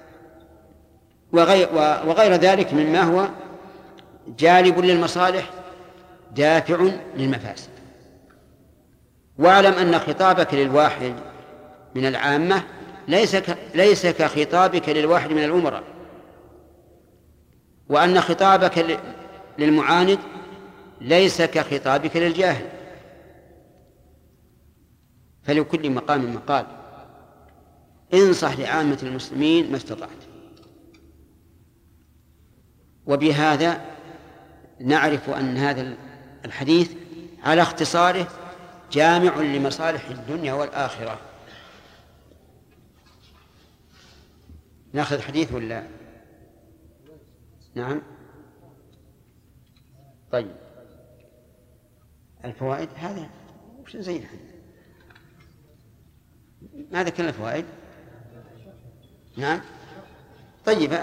وغير ذلك مما هو جالب للمصالح دافع للمفاسد. واعلم أن خطابك للواحد من العامة ليس كخطابك للواحد من الأمراء، وأن خطابك للمعاند ليس كخطابك للجاهل، فلكل مقام مقال. انصح لعامة المسلمين ما استطعت. وبهذا نعرف أن هذا الحديث على اختصاره جامع لمصالح الدنيا والآخرة. نأخذ حديث ولا؟ نعم. طيب الفوائد هذا وش زين ما ذكرنا الفوائد. نعم. طيب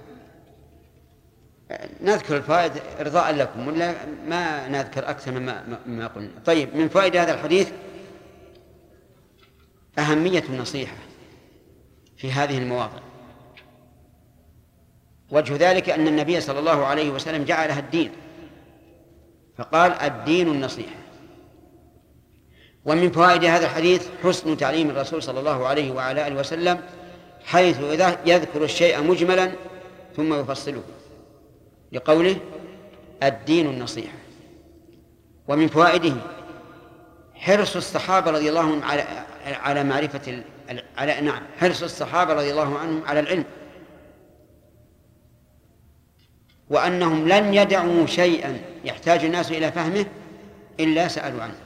نذكر الفوائد إرضاء لكم ولا ما نذكر أكثر مما قلنا؟ طيب من فوائد هذا الحديث أهمية النصيحة في هذه المواضع. وجه ذلك أن النبي صلى الله عليه وسلم جعلها الدين، فقال الدين النصيحة. ومن فوائد هذا الحديث حسن تعليم الرسول صلى الله عليه وعلى آله وسلم، حيث يذكر الشيء مجملا ثم يفصله لقوله الدين النصيحة. ومن فوائده حرص الصحابة رضي الله عنهم على معرفة حرص الصحابة رضي الله عنهم على العلم، وأنهم لن يدعوا شيئا يحتاج الناس إلى فهمه إلا سألوا عنه.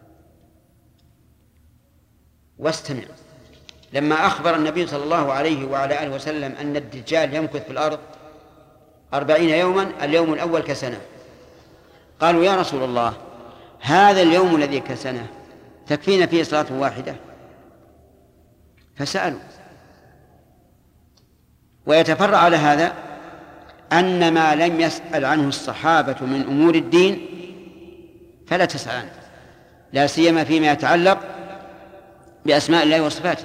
واستمع، لما أخبر النبي صلى الله عليه وعلى آله وسلم أن الدجال يمكث في الأرض 40 يوما، اليوم الأول كسنة، قالوا يا رسول الله هذا اليوم الذي كسنة تكفينا فيه صلاة واحدة؟ فسألوا. ويتفرع على هذا أن ما لم يسأل عنه الصحابة من أمور الدين فلا تسأل عنه، لا سيما فيما يتعلق بأسماء الله وصفاته،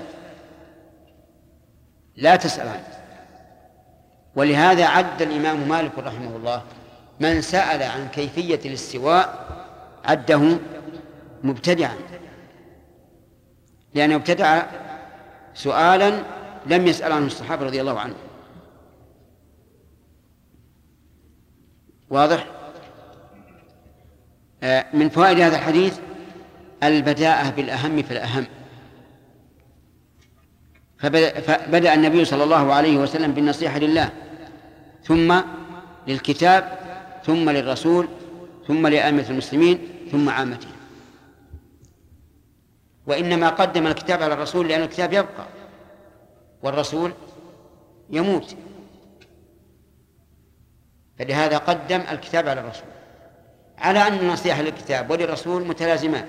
لا تسأل عنه. ولهذا عد الإمام مالك رحمه الله من سأل عن كيفية الاستواء عده مبتدعا، لأنه ابتدع سؤالا لم يسأل عنه الصحابة رضي الله عنهم. واضح؟ من فوائد هذا الحديث البداءة بالأهم فالأهم، فبدأ النبي صلى الله عليه وسلم بالنصيحة لله، ثم للكتاب، ثم للرسول، ثم لأئمة المسلمين، ثم عامته. وإنما قدم الكتاب على الرسول لأن الكتاب يبقى والرسول يموت، فلهذا قدم الكتاب على الرسول، على أن النصيحة للكتاب وللرسول متلازمان.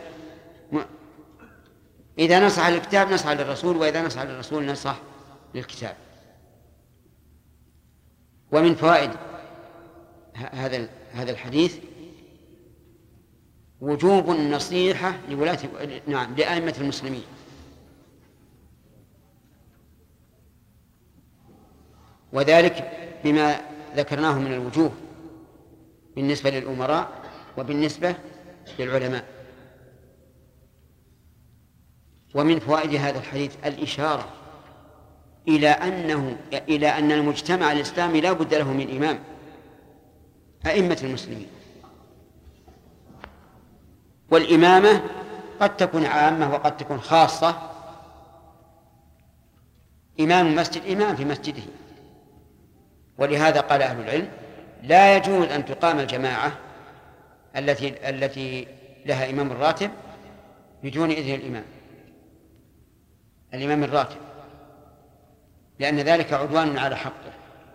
إذا نصح للكتاب نصح للرسول، وإذا نصح للرسول نصح للكتاب. ومن فوائد هذا الحديث وجوب النصيحة لأئمة المسلمين، وذلك بما ذكرناه من الوجوه بالنسبة للأمراء وبالنسبة للعلماء. ومن فوائد هذا الحديث الإشارة إلى أن المجتمع الإسلامي لا بد له من إمام، أئمة المسلمين. والإمامة قد تكون عامة وقد تكون خاصة. إمام المسجد إمام في مسجده، ولهذا قال أهل العلم لا يجوز أن تقام الجماعة التي لها إمام الراتب بدون إذن الإمام الراتب، لأن ذلك عدوان على حقه.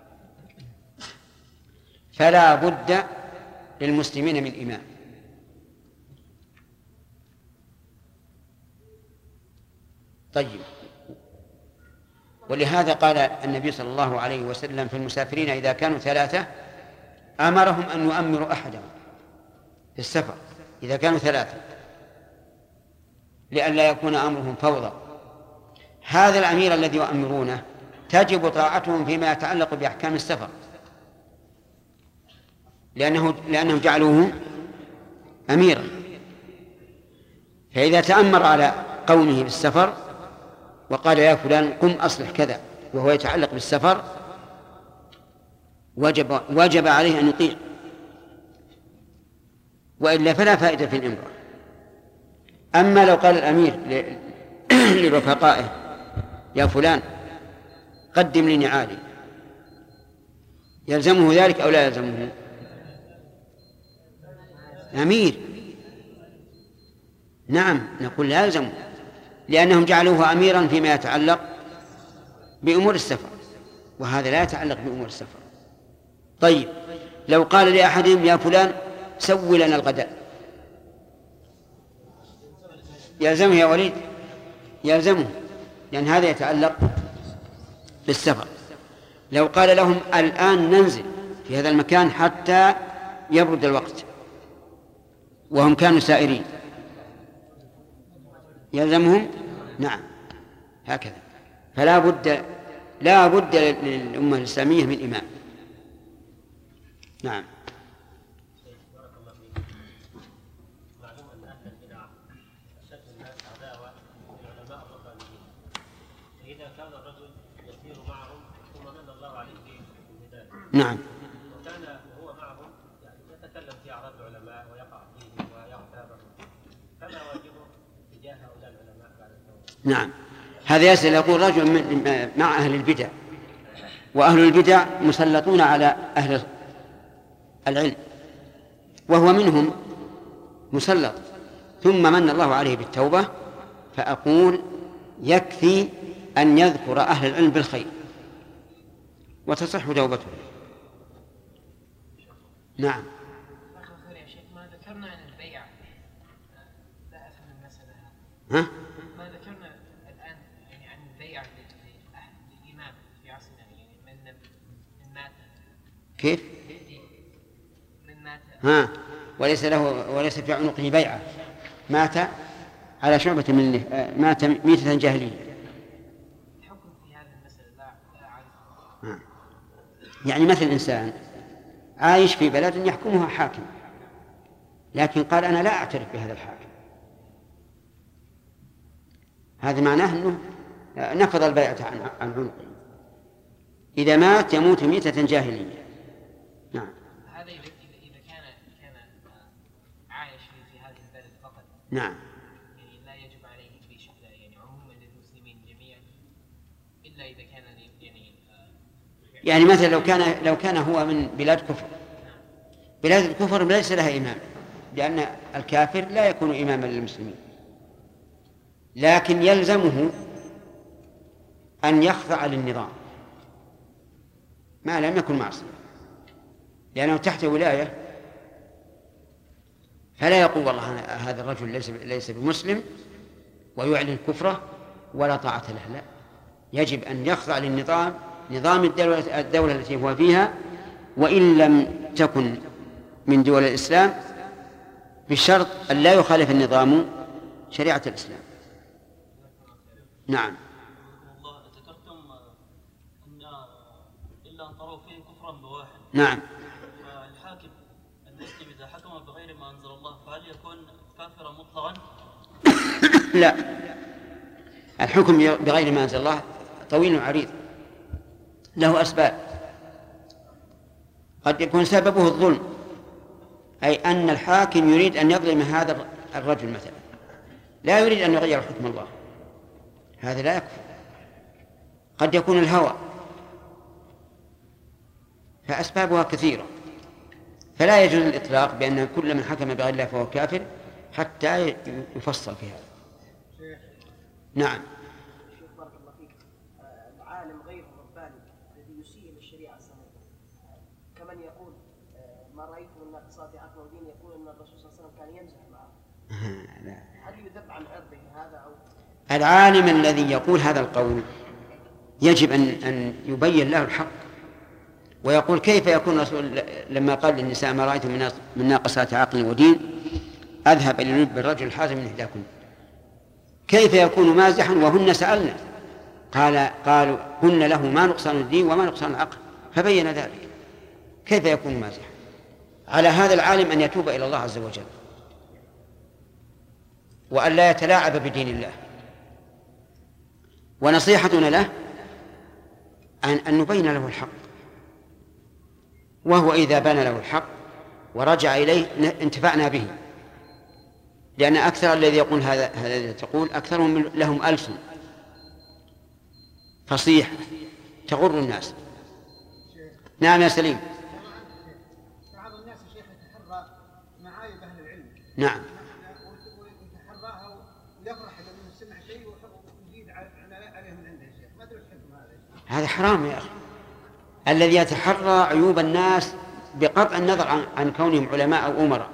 فلا بد للمسلمين من إمام. طيب، ولهذا قال النبي صلى الله عليه وسلم في المسافرين إذا كانوا 3 أمرهم أن يؤمروا أحدهم في السفر إذا كانوا 3 لئلا يكون أمرهم فوضى. هذا الأمير الذي يؤمرونه تجب طاعتهم فيما يتعلق بأحكام السفر، لأنهم جعلوه أميرا. فإذا تأمر على قومه بالسفر وقال يا فلان قم أصلح كذا وهو يتعلق بالسفر، وجب عليه أن يطيع، وإلا فلا فائدة في الإمرة. أما لو قال الأمير لرفقائه يا فلان قدم لي نعالي، يلزمه ذلك أو لا يلزمه؟ أمير، نعم، نقول لا يلزمه، لأنهم جعلوه أميرا فيما يتعلق بأمور السفر، وهذا لا يتعلق بأمور السفر. طيب، لو قال لأحدهم يا فلان سوي لنا الغداء، يلزمه يا وليد؟ يلزمه، لأن هذا يتعلق بالسفر. لو قال لهم الآن ننزل في هذا المكان حتى يبرد الوقت وهم كانوا سائرين، يلزمهم؟ نعم، هكذا. لا بد للأمة الإسلامية من إمام. نعم. بارك الله فيك. معلوم أن أهل البدع أشد الناس عداوة للعلماء الربانيين، فإذا كان الرجل يسير معهم ثم من الله عليه بالهداية، نعم، وكان وهو معهم يتكلم في أعراض العلماء ويقع فيهم ويغتابهم، فما واجبه تجاه هؤلاء العلماء بعد التوبة؟ نعم. هذا يسأل، يقول رجل مع أهل البدع، وأهل البدع مسلطون على أهل العلم وهو منهم مسلط، ثم من الله عليه بالتوبة، فأقول يكفي أن يذكر أهل العلم بالخير وتصح توبته. نعم. يا شيخ، ما ذكرنا عن البيع، لا أفهم المسألة. ها؟ ما ذكرنا الآن يعني عن البيع للإمام في عصرنا، يعني من مات. كيف؟ من مات. ها، وليس في عنقه بيعة، مات على شعبة من مات ميتة جاهلية. الحكم في هذه المسألة لا أعرف. يعني مثل إنسان عايش في بلد يحكمها حاكم، لكن قال أنا لا أعترف بهذا الحاكم، هذا معناه أنه نفض البيعة عن عنقه. إذا مات يموت ميتة جاهلية. نعم. هذا إذا كان عايش في هذه البلد فقط. نعم. يعني لا يجب عليه يعني عموما للمسلمين جميعا، إلا إذا كان يعني مثلا لو كان هو من بلاد كفر، بلاد الكفر ليس لها إمام، لأن الكافر لا يكون إماما للمسلمين، لكن يلزمه أن يخضع للنظام ما لم يكن معصية، لأنه تحت ولاية، فلا يقول والله هذا الرجل ليس بمسلم ويعلن كفره ولا طاعة له، لا، يجب أن يخضع للنظام، نظام الدولة التي هو فيها، وإن لم تكن من دول الإسلام، بشرط أن لا يخالف النظام شريعة الإسلام. نعم. الله، ذكرتم أن إلا أن تروا فيه كفرا بواحد. نعم. فالحاكم المسلم إذا حكم بغير ما أنزل الله فهل يكون كافرا مطلقا؟ لا، الحكم بغير ما أنزل الله طويل وعريض، له أسباب. قد يكون سببه الظلم، أي أن الحاكم يريد أن يظلم هذا الرجل مثلا، لا يريد أن يغير حكم الله، هذا لا يكفي. قد يكون الهوى، فأسبابها كثيرة، فلا يجوز الإطلاق بأن كل من حكم بغير الله فهو كافر حتى يفصل في هذا. نعم. شيخ بارك الله فيك، العالم غير الرباني الذي يسيء للشريعة السماوية كمن يقول ما رأيت من ناقصات عقل ودين، يقول أن الرسول صلى الله عليه وسلم كان يمزح معه، هل يذب عن عرضه هذا أو؟ العالم الذي يقول هذا القول يجب أن يبين له الحق، ويقول كيف يكون الرسول لما قال للنساء ما رأيت من ناقصات عقل ودين أذهب إلى لب الرجل الحازم من إحداكن، كيف يكون مازحا وهن سألنا قالوا هن له ما نقصان الدين وما نقصان العقل، فبين ذلك، كيف يكون مازحا؟ على هذا العالم أن يتوب إلى الله عز وجل وأن لا يتلاعب بدين الله. ونصيحتنا له أن نبين له الحق، وهو إذا بان له الحق ورجع إليه انتفعنا به، لأن أكثر الذي يقول هذا الذي تقول أكثرهم لهم ألسن فصيح تغر الناس. نعم يا سليم. بعض الناس شيخ يتحرى معايب أهل العلم. نعم. ويتحراها ويفرح لما سمع شيء ويزيد عليه من عنده شيء، ما أدري وش حكم هذا. هذا حرام يا أخي. الذي يتحرى عيوب الناس بقطع النظر عن كونهم علماء أو أمراء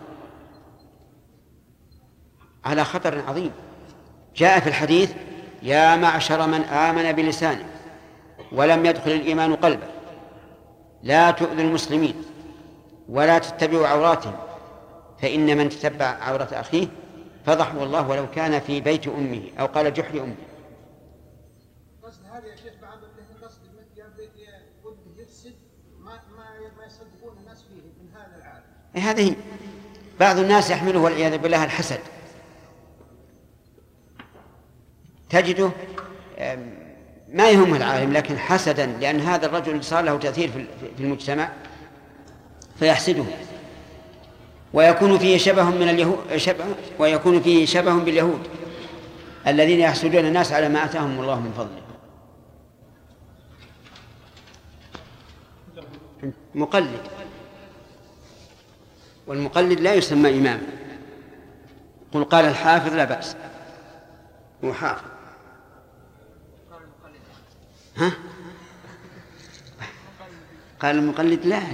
على خطر عظيم. جاء في الحديث يا معشر من آمن بلسانه ولم يدخل الإيمان قلبه لا تؤذوا المسلمين ولا تتبعوا عوراتهم فإن من تتبع عورة أخيه فضحه الله ولو كان في بيت أمه، أو قال جحر أمه. قصد هذا يا شيخ بعض اللي قصد بده يفسد ما يصدقون الناس فيه من هذا العالم. هذه بعض الناس يحمله والعياذ بالله الحسد، تجده ما يهمه العالم لكن حسدا لأن هذا الرجل صار له تأثير في المجتمع فيحسده، ويكون فيه شبه من اليهود، ويكون فيه شبه باليهود الذين يحسدون الناس على ما آتاهم الله من فضله. مقلد، والمقلد لا يسمى إماما. قل قال الحافظ لا بأس، هو حافظ. ها؟ قال المقلد لا.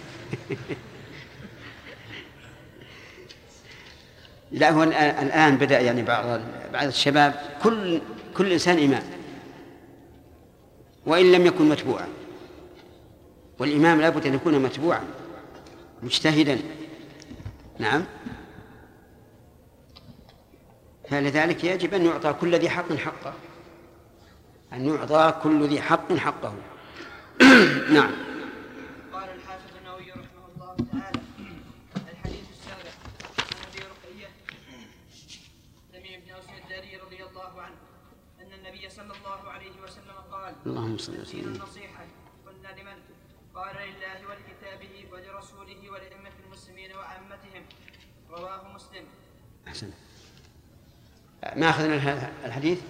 لا، هو الآن بدأ يعني بعض الشباب كل إنسان إمام وإن لم يكن متبوعا، والإمام لا بد أن يكون متبوعا مجتهدا. نعم. فلذلك يجب أن يعطى كل ذي حق حقه، أن يعطى كل ذي حق حقه. نعم. قال الحافظ النووي رحمه الله تعالى: الحديث السابع عن أبي رقية تميم بن أوس الداري رضي الله عنه أن النبي صلى الله عليه وسلم قال: اللهم صل وسلم. النصيحة قلنا لمن؟ قال: لله ولكتابه ولرسوله ولأئمة المسلمين وعامتهم. رواه مسلم. أحسن. ما أخذنا الحديث.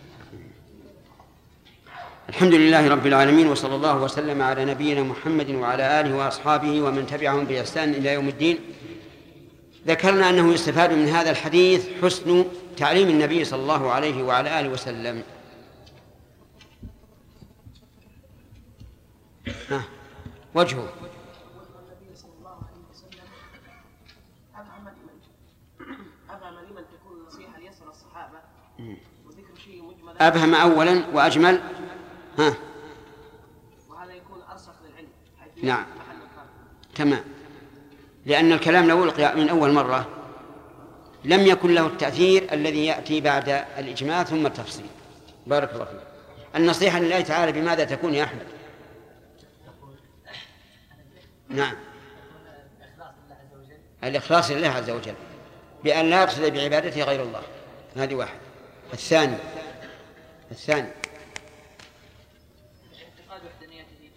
الحمد لله رب العالمين، وصلى الله وسلم على نبينا محمد وعلى آله وأصحابه ومن تبعهم بإحسان إلى يوم الدين. ذكرنا أنه يستفاد من هذا الحديث حسن تعليم النبي صلى الله عليه وعلى آله وسلم. وجهه النبي صلى الله عليه وسلم أفهم لمن تكون النصيحة ليسر الصحابة وذكر شيء مجمل. أبهم أولا وأجمل. وهذا يكون أرسخ للعلم. نعم تمام، لأن الكلام لو ألقي من أول مرة لم يكن له التأثير الذي يأتي بعد الإجمال ثم التفصيل. بارك الله فيك. النصيحة لله تعالى بماذا تكون يا أحمد؟ نعم، الإخلاص لله عز وجل بأن لا يقصد بعبادته غير الله، هذه واحد. الثاني اعتقاد وحدانيته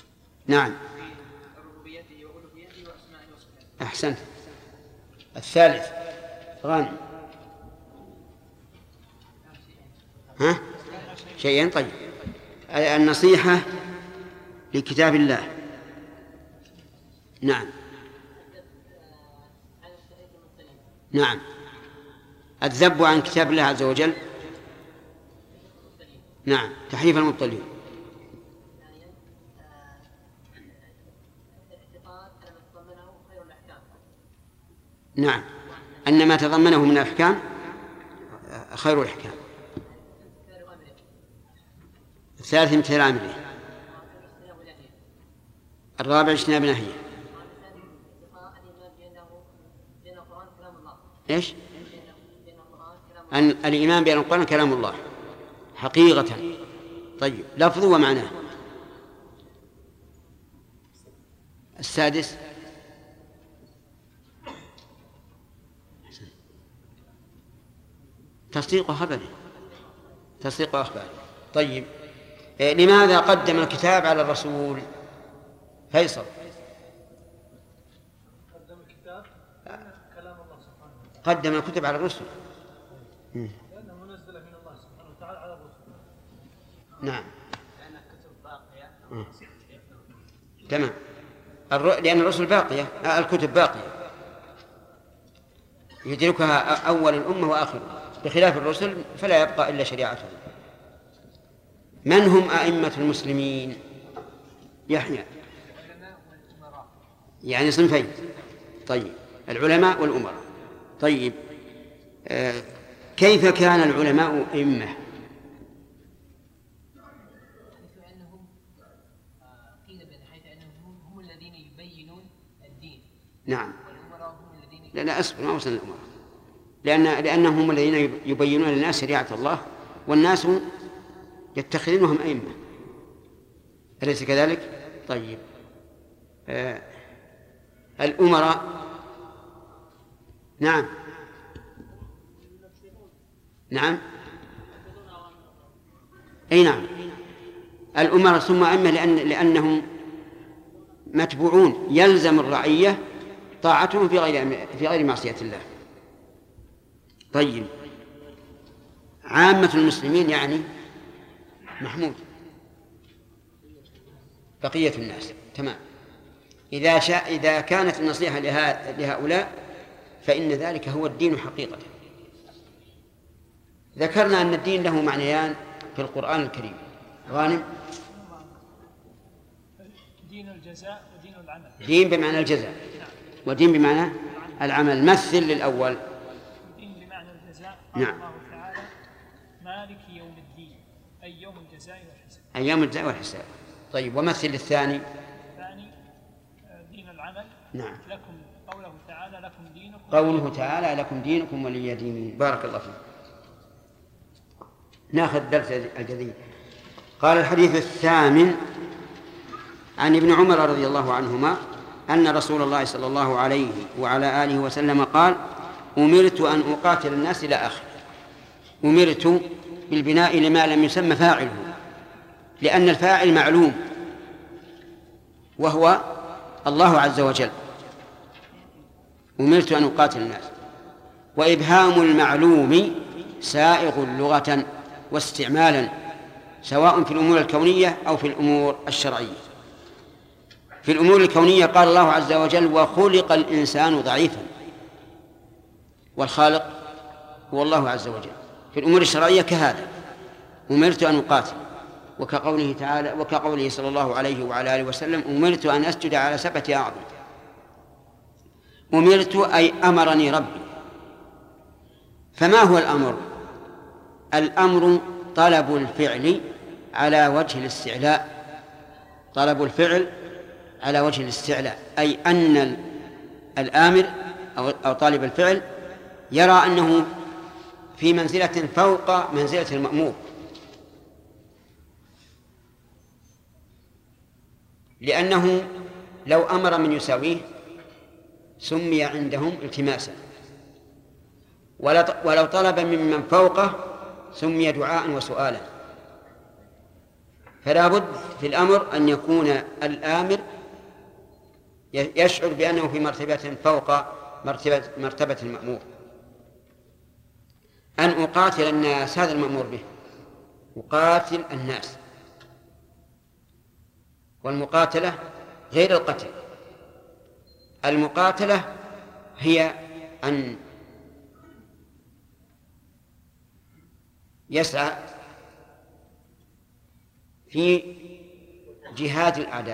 نعم. في ربوبيته وألوهيته وأسمائه وصفاته. أحسنت. الثالث غانم. ها؟ شيئين. طيب، النصيحة لكتاب الله. نعم. نعم. الذب عن كتاب الله عز وجل. نعم. تحريف المبطلين. نعم. أن ما تضمنه من الأحكام خير الأحكام. الثالث امتثال أمره. الرابع اجتناب نهيه. إيش؟ أن الإيمان بأن القرآن كلام الله حقيقة. طيب، لفظه ومعناه. السادس تصديق خبره، تصديق أخباره. طيب، لماذا قدم الكتاب على الرسول؟ فيصل. قدم الكتاب كلام الله سبحانه وتعالى. قدم الكتب على الرسل لأنه منزل من الله سبحانه وتعالى على الرسل. نعم. لأن الكتب باقية. تمام. لأن الرسل باقية، الكتب باقية يدركها أول الأمة وآخرها، بخلاف الرسل فلا يبقى إلا شريعتهم. من هم أئمة المسلمين؟ يحيى. يعني صنفين. طيب، العلماء والأمراء. طيب، كيف كان العلماء أئمة؟ حيث أنهم قيل بحيث أنهم هم الذين يبينون الدين. نعم. والأمراء هم الذين لا أصبر، ما وصلنا الأمراء. لأنهم هم الذين يبينون للناس شريعة الله، والناس يتخذونهم أئمة، أليس كذلك؟ طيب، الأمراء. نعم. نعم. أي نعم. الأمراء ثم أئمة لأنهم متبوعون، يلزم الرعية طاعتهم في غير معصية الله. طيب، عامة المسلمين يعني بقية الناس. تمام. إذا كانت النصيحة لهؤلاء فإن ذلك هو الدين حقيقة. ذكرنا أن الدين له معنيان في القرآن الكريم. غانم. دين الجزاء ودين العمل. دين بمعنى الجزاء ودين بمعنى العمل. مثل للأول. دين بمعنى الجزاء. نعم. الله تعالى مالك يوم الدين، أي يوم الجزاء والحساب. أيام الجزاء والحساب. طيب، ومثل للثاني. الثاني دين العمل. نعم. لكم قوله تعالى لكم دينكم. قوله تعالى لكم دينكم ولي دين. بارك الله فيك. ناخذ الدرس الجديد. قال الحديث الثامن عن ابن عمر رضي الله عنهما أن رسول الله صلى الله عليه وعلى آله وسلم قال: أمرت أن أقاتل الناس إلى آخره. أمرت بالبناء لما لم يسمى فاعله، لأن الفاعل معلوم وهو الله عز وجل. أمرت أن أقاتل الناس، وإبهام المعلوم سائغ لغة واستعمالا، سواء في الأمور الكونية أو في الأمور الشرعية. في الأمور الكونية قال الله عز وجل: وخلق الإنسان ضعيفا، والخالق هو الله عز وجل. في الأمور الشرعية كهذا: أمرت أن أقاتل، وكقوله تعالى وكقوله صلى الله عليه وعلى آله وسلم: أمرت أن أسجد على 7 أعظم. أمرت أي أمرني ربي. فما هو الأمر؟ الأمر طلب الفعل على وجه الاستعلاء. طلب الفعل على وجه الاستعلاء، أي أن الآمر أو طالب الفعل يرى أنه في منزلة فوق منزلة المأمور، لأنه لو أمر من يساويه سمي عندهم التماسا، ولو طلب ممن فوقه سمي دعاء وسؤالا. فلا بد في الأمر أن يكون الآمر يشعر بأنه في مرتبة فوق مرتبة المأمور. أن أقاتل الناس هذا المأمور به، أقاتل الناس، والمقاتلة غير القتل. المقاتلة هي أن يسعى في جهاد الأعداء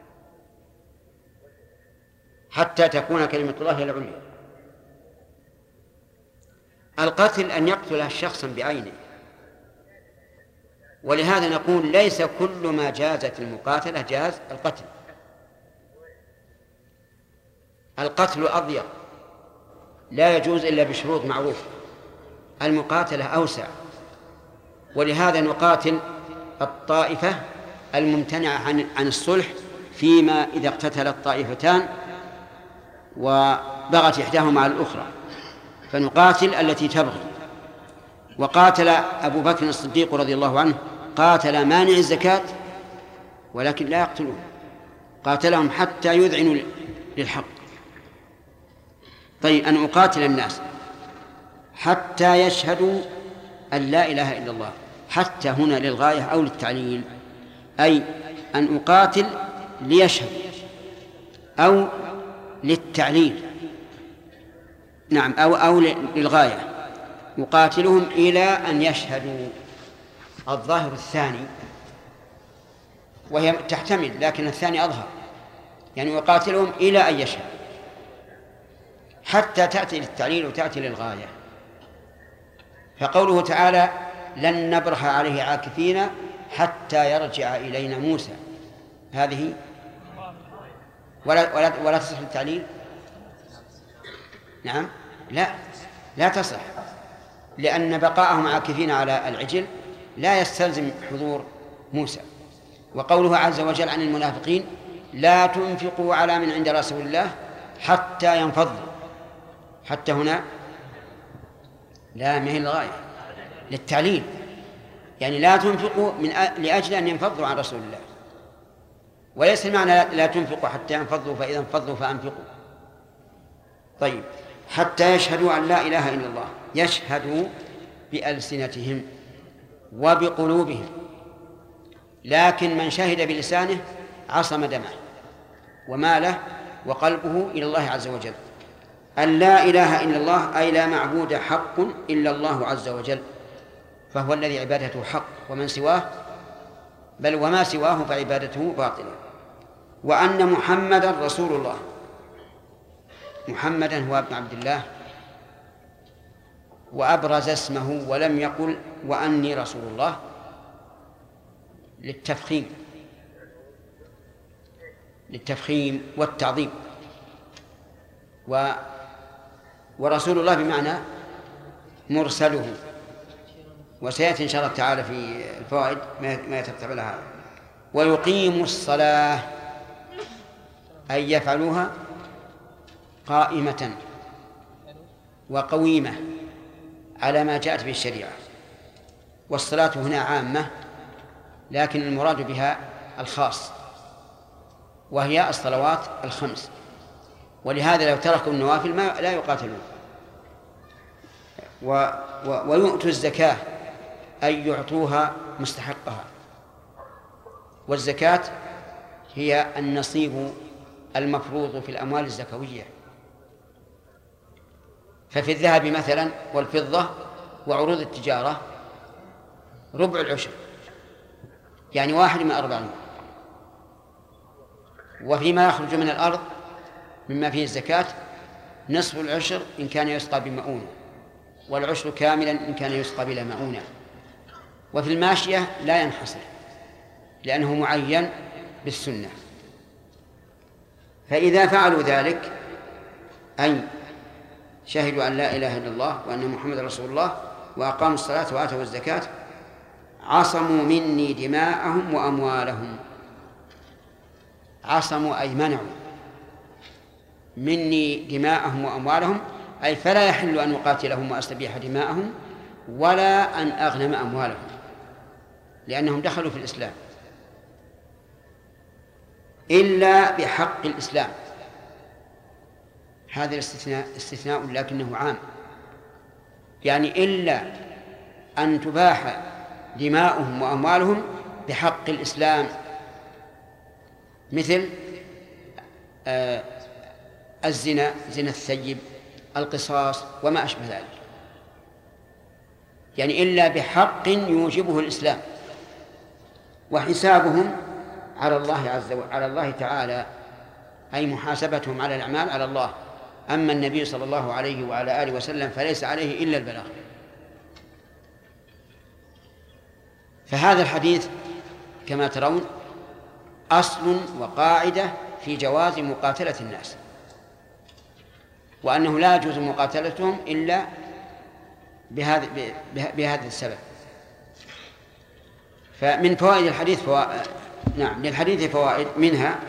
حتى تكون كلمة الله هي العليا. القتل أن يقتل شخصا بعينه، ولهذا نقول ليس كل ما جازت المقاتلة جاز القتل. القتل أضيق لا يجوز إلا بشروط معروفة، المقاتلة أوسع، ولهذا نقاتل الطائفة الممتنعة عن الصلح فيما إذا اقتتلت طائفتان وبغت إحداهما على الأخرى فنقاتل التي تبغي. وقاتل أبو بكر الصديق رضي الله عنه قاتل مانع الزكاة ولكن لا يقتلون، قاتلهم حتى يذعنوا للحق. طيب أن أقاتل الناس حتى يشهدوا أن لا إله إلا الله، حتى هنا للغاية أو للتعليل، أي أن أقاتل ليشهد أو للتعليل، نعم، أو للغاية، أقاتلهم إلى أن يشهدوا. الظاهر الثاني وهي تحتمل لكن الثاني أظهر، يعني أقاتلهم إلى أن يشهد، حتى تأتي للتعليل وتأتي للغاية. فقوله تعالى لن نبرح عليه عاكفين حتى يرجع إلينا موسى، هذه ولا تصح التعليل؟ نعم، لا تصح، لأن بقاءهم عاكفين على العجل لا يستلزم حضور موسى. وقوله عز وجل عن المنافقين لا تنفقوا على من عند رسول الله حتى ينفضوا، حتى هنا لا ما هي الغاية للتعليل، يعني لا تنفقوا لأجل أن ينفضوا عن رسول الله، وليس المعنى لا تنفقوا حتى ينفضوا فإذا انفضوا فأنفقوا. طيب، حتى يشهدوا أن لا إله إلا الله، يشهدوا بألسنتهم وبقلوبهم، لكن من شهد بلسانه عصم دمه وماله وقلبه إلى الله عز وجل. أن لا إله إلا الله أي لا معبود حق إلا الله عز وجل، فهو الذي عبادته حق، ومن سواه بل وما سواه فعبادته باطلة. وأن محمدا رسول الله، محمدا هو ابن عبد الله، وأبرز اسمه ولم يقل وأني رسول الله للتفخيم والتعظيم. ورسول الله بمعنى مرسله، وسيأتي إن شاء الله تعالى في الفوائد ما يترتب على هذا. ويقيم الصلاة أي يفعلوها قائمة وقويمة على ما جاءت به الشريعة. والصلاة هنا عامة لكن المراد بها الخاص، وهي الصلوات الخمس، ولهذا لو تركوا النوافل لا يقاتلون. ويؤتوا الزكاة أي يعطوها مستحقها، والزكاة هي النصيب المفروض في الأموال الزكوية. ففي الذهب مثلا والفضة وعروض التجارة ربع العشر، يعني 1/40. وفيما يخرج من الأرض مما فيه الزكاة نصف العشر إن كان يسقى بمؤونة، والعشر كاملا إن كان يسقى بلا مؤونة. وفي الماشية لا ينحصر لأنه معين بالسنة. فإذا فعلوا ذلك أي شهدوا أن لا إله إلا الله وأن محمد رسول الله وأقاموا الصلاة وآتوا الزكاة عصموا مني دماءهم وأموالهم. عصموا أي منعوا مني دماءهم وأموالهم، أي فلا يحل أن أقاتلهم وأستبيح دماءهم ولا أن أغنم أموالهم، لأنهم دخلوا في الإسلام إلا بحق الإسلام. هذا الاستثناء استثناء لكنه عام، يعني إلا أن تباح دماؤهم وأموالهم بحق الإسلام، مثل الزنا، زنا الثيب، القصاص وما أشبه ذلك، يعني إلا بحق يوجبه الإسلام، وحسابهم على الله عز وجل، على الله تعالى، أي محاسبتهم على الأعمال على الله. أما النبي صلى الله عليه وعلى آله وسلم فليس عليه إلا البلاغ. فهذا الحديث كما ترون أصل وقاعدة في جواز مقاتلة الناس، وأنه لا يجوز مقاتلتهم إلا بهذا السبب. فمن فوائد الحديث للحديث فوائد، منها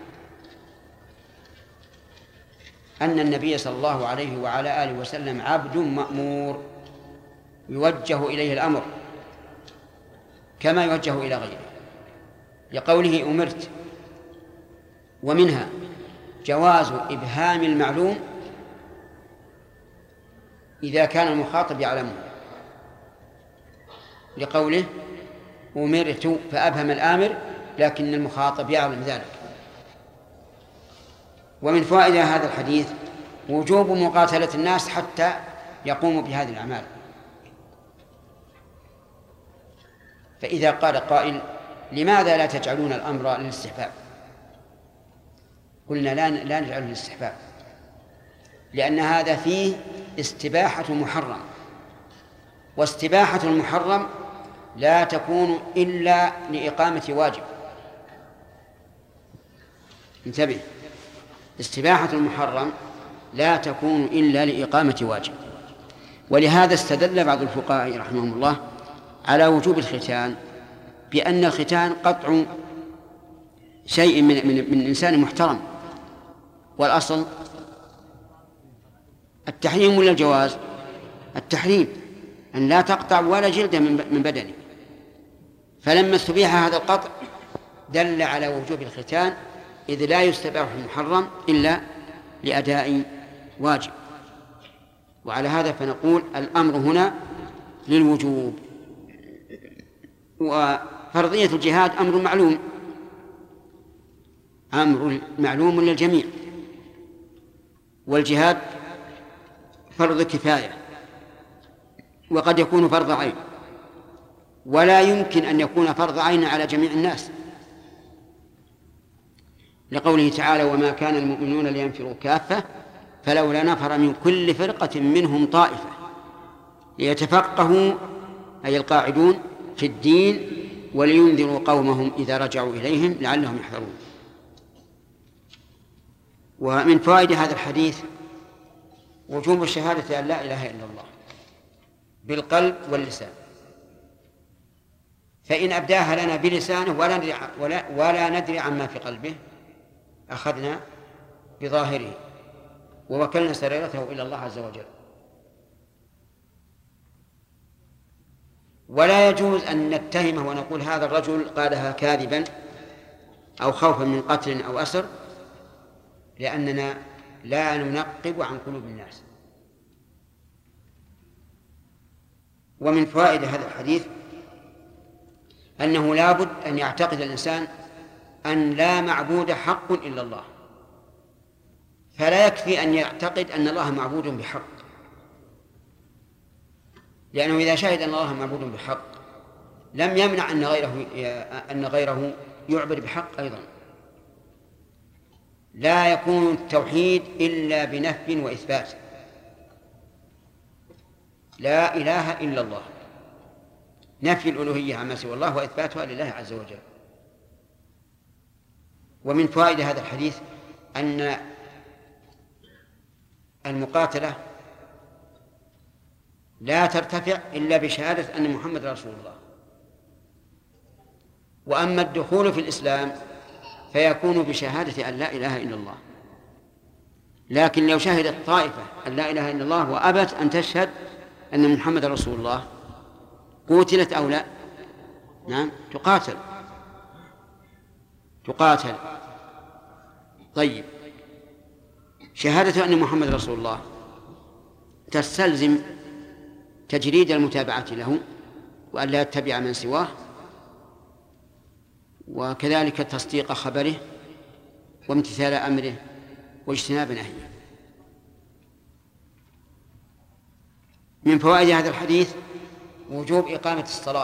أن النبي صلى الله عليه وعلى آله وسلم عبد مأمور يوجه إليه الأمر كما يوجه إلى غيره، لقوله أمرت. ومنها جواز إبهام المعلوم إذا كان المخاطب يعلمه، لقوله أمرت فأبهم الآمر لكن المخاطب يعلم ذلك. ومن فوائد هذا الحديث وجوب مقاتلة الناس حتى يقوموا بهذه الأعمال. فإذا قال قائل لماذا لا تجعلون الأمر للاستحباب؟ قلنا لا نجعله للاستحباب، لأن هذا فيه استباحة محرم، واستباحة المحرم لا تكون إلا لإقامة واجب. انتبه، استباحة المحرم لا تكون إلا لإقامة واجب. ولهذا استدل بعض الفقهاء رحمهم الله على وجوب الختان بأن الختان قطع شيء من إنسان محترم، والأصل التحريم ولا الجواز؟ التحريم، أن لا تقطع ولا جلد من بدنه. فلما استبيح هذا القطع دل على وجوب الختان، إذ لا يستباح المحرم إلا لأداء واجب. وعلى هذا فنقول الأمر هنا للوجوب. وفرضية الجهاد أمر معلوم، أمر معلوم للجميع، والجهاد فرض كفاية وقد يكون فرض عين، ولا يمكن أن يكون فرض عين على جميع الناس، لقوله تعالى وما كان المؤمنون لينفروا كافة فلولا نفر من كل فرقة منهم طائفة ليتفقهوا أي القاعدون في الدين ولينذروا قومهم إذا رجعوا إليهم لعلهم يحذرون. ومن فوائد هذا الحديث وجوب الشهادة أن لا إله إلا الله بالقلب واللسان، فإن أبداها لنا بلسانه ولا ندري عما في قلبه أخذنا بظاهره ووكلنا سريرته إلى الله عز وجل. ولا يجوز أن نتهمه ونقول هذا الرجل قالها كاذبا أو خوفا من قتل أو أسر، لأننا لا ننقب عن قلوب الناس. ومن فوائد هذا الحديث أنه لا بد أن يعتقد الإنسان أن لا معبود حق إلا الله، فلا يكفي أن يعتقد أن الله معبود بحق، لأنه إذا شهد أن الله معبود بحق لم يمنع أن غيره يعبد بحق أيضا. لا يكون التوحيد إلا بنفي وإثبات، لا إله إلا الله، نفي الألوهية عما سوى الله وإثباتها لله عز وجل. ومن فوائد هذا الحديث أن المقاتلة لا ترتفع إلا بشهادة أن محمد رسول الله، وأما الدخول في الإسلام فيكون بشهادة أن لا إله إلا الله. لكن لو شهدت طائفة أن لا إله إلا الله وأبت أن تشهد أن محمد رسول الله قتلت أو لا؟ نعم، تقاتل. طيب، شهادة أن محمد رسول الله تستلزم تجريد المتابعة له وأن لا يتبع من سواه، وكذلك تصديق خبره وامتثال أمره واجتناب نهيه. من فوائد هذا الحديث وجوب إقامة الصلاة،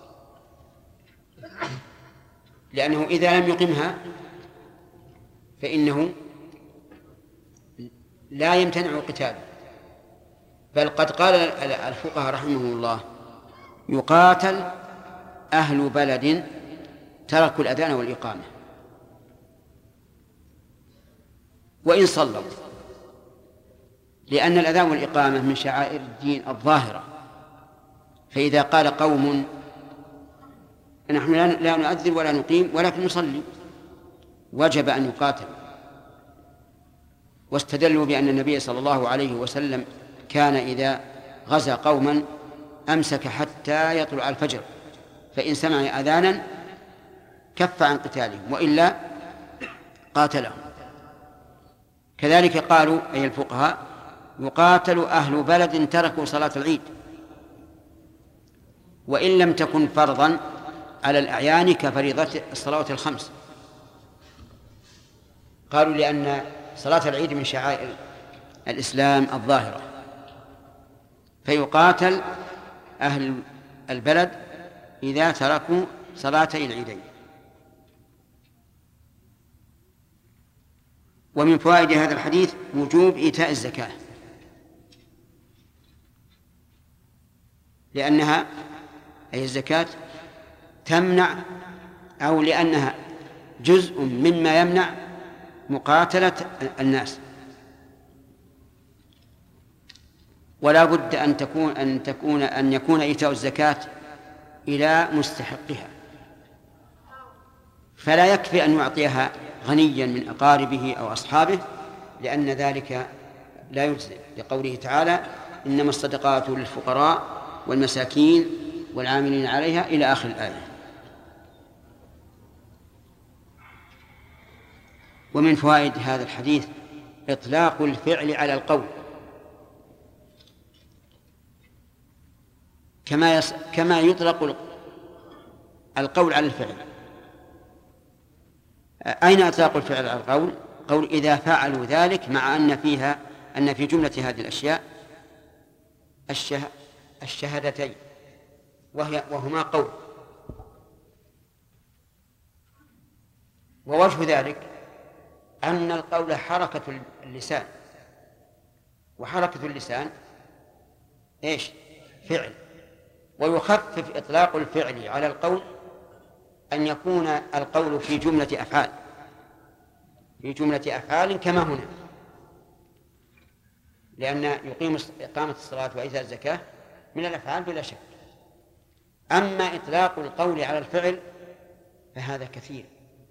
لأنه إذا لم يقمها فإنه لا يمتنع قتاله، بل قد قال الفقهاء رحمهم الله: يقاتل أهل بلد تركوا الأذان والإقامة وإن صلوا، لأن الأذان والإقامة من شعائر الدين الظاهرة، فإذا قال قوم: نحن لا نؤذن ولا نقيم ولكن نصلي، وجب أن يقاتل. واستدلوا بأن النبي صلى الله عليه وسلم كان إذا غزا قوما أمسك حتى يطلع الفجر، فإن سمع أذانا كف عن قتالهم وإلا قاتلهم. كذلك قالوا أي الفقهاء: يقاتل أهل بلد تركوا صلاة العيد وإن لم تكن فرضا على الأعيان كفريضة الصلوات الخمس. قالوا لأن صلاة العيد من شعائر الإسلام الظاهرة، فيقاتل أهل البلد إذا تركوا صلاتي العيدين. ومن فوائد هذا الحديث وجوب إيتاء الزكاة، لأنها أي الزكاة تمنع، أو لأنها جزء مما يمنع مقاتلة الناس، ولا بد أن يكون إيتاء الزكاة إلى مستحقها، فلا يكفي أن يعطيها غنيا من أقاربه أو أصحابه، لأن ذلك لا يجزئ، لقوله تعالى: إنما الصدقات للفقراء والمساكين والعاملين عليها إلى آخر الآية. ومن فوائد هذا الحديث إطلاق الفعل على القول، كما يطلق القول على الفعل. أين إطلاق الفعل على القول؟ قول إذا فعلوا ذلك، مع أن في جملة هذه الأشياء الشهادتين وهما قول. ووجه ذلك أن القول حركة اللسان، وحركة اللسان إيش؟ فعل. ويخفف إطلاق الفعل على القول أن يكون القول في جملة أفعال كما هنا، لأن يقيم إقامة الصلاة وإيتاء الزكاة من الأفعال بلا شك. أما إطلاق القول على الفعل فهذا كثير،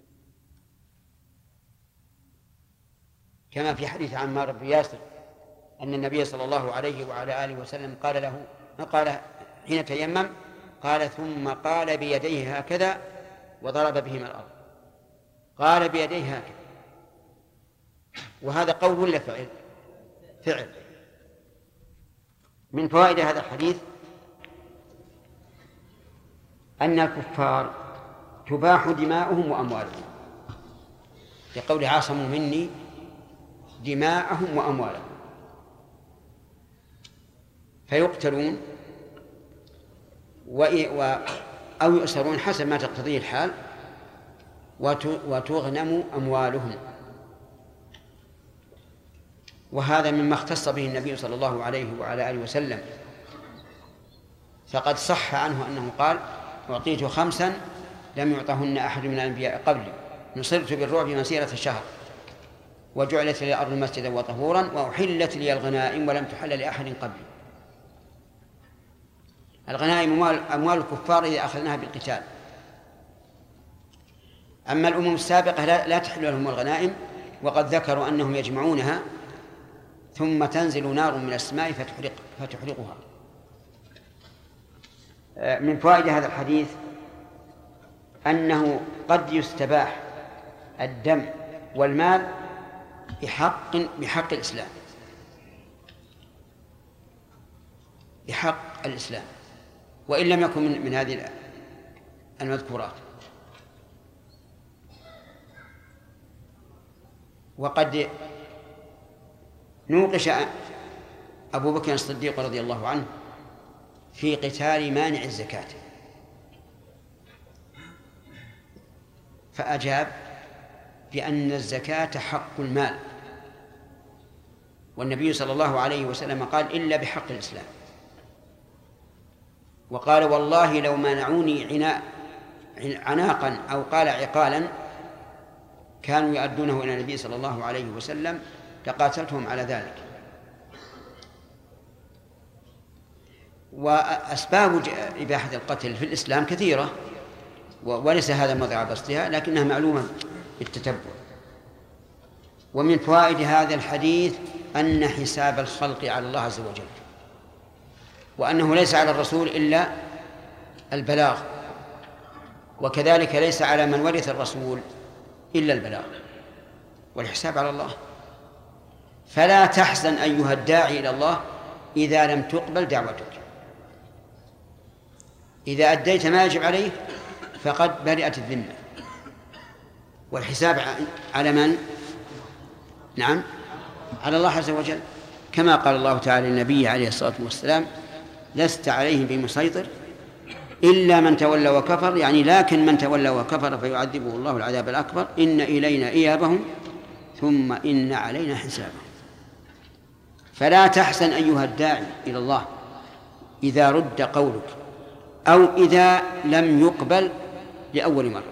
كما في حديث عمار بن ياسر أن النبي صلى الله عليه وعلى آله وسلم قال له، ما قال حين تيمم، قال: ثم قال بيديه هكذا وضرب بهما الأرض. قال بيديه هكذا، وهذا قول ولا فعل. من فوائد هذا الحديث أن الكفار تباح دماؤهم وأموالهم، لقول: عاصموا مني دماءهم وأموالهم، فيقتلون أو يؤسرون حسب ما تقتضيه الحال، وتغنم أموالهم. وهذا مما اختص به النبي صلى الله عليه وعلى آله وسلم، فقد صح عنه أنه قال: أعطيت 5 لم يعطهن أحد من الأنبياء قبلي، نصرت بالرعب مسيرة شهر، وجعلت لي الأرض مسجدا وطهورا، وأحلت لي الغنائم ولم تحل لأحد قبلي. الغنائم أموال الكفار إذا أخذناها بالقتال. أما الأمم السابقة لا تحل لهم الغنائم، وقد ذكروا أنهم يجمعونها ثم تنزل نار من السماء فتحرقها. من فوائد هذا الحديث أنه قد يستباح الدم والمال بحق الإسلام، بحق الإسلام، وإن لم يكن من هذه المذكورات. وقد نوقش أبو بكر الصديق رضي الله عنه في قتال مانع الزكاة، فأجاب بأن الزكاة حق المال، والنبي صلى الله عليه وسلم قال إلا بحق الإسلام، وقال والله لو منعوني عناقا أو قال عقالا كانوا يؤدونه إلى النبي صلى الله عليه وسلم لقاتلتهم على ذلك. وأسباب إباحة القتل في الإسلام كثيرة، وليس هذا موضع بسطها، لكنها معلومة بالتتبع. ومن فوائد هذا الحديث أن حساب الخلق على الله عز وجل، وأنه ليس على الرسول إلا البلاغ، وكذلك ليس على من ورث الرسول إلا البلاغ، والحساب على الله. فلا تحزن أيها الداعي إلى الله إذا لم تقبل دعوتك. إذا أديت ما يجب عليه فقد برئت الذمة، والحساب على من؟ نعم، على الله عز وجل، كما قال الله تعالى للنبي عليه الصلاة والسلام: لست عليهم بمسيطر إلا من تولى وكفر، يعني لكن من تولى وكفر فيعذبه الله العذاب الأكبر، إن إلينا إيابهم ثم إن علينا حسابهم. فلا تحزن أيها الداعي إلى الله إذا رد قولك أو إذا لم يقبل لأول مرة،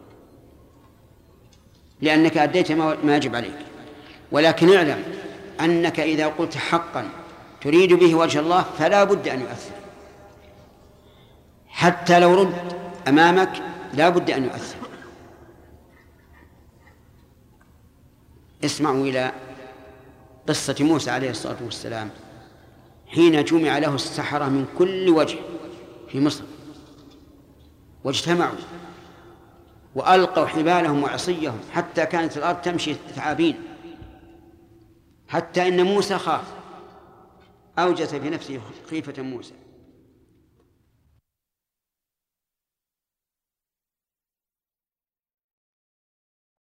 لأنك أديت ما يجب عليك. ولكن اعلم أنك إذا قلت حقا تريد به وجه الله فلا بد أن يؤثر، حتى لو رد أمامك لا بد أن يؤثر. اسمعوا إلى قصة موسى عليه الصلاة والسلام حين جمع له السحرة من كل وجه في مصر، واجتمعوا وألقوا حبالهم وعصيهم حتى كانت الأرض تمشي ثعابين، حتى إن موسى خاف، أوجس في نفسه خيفة موسى.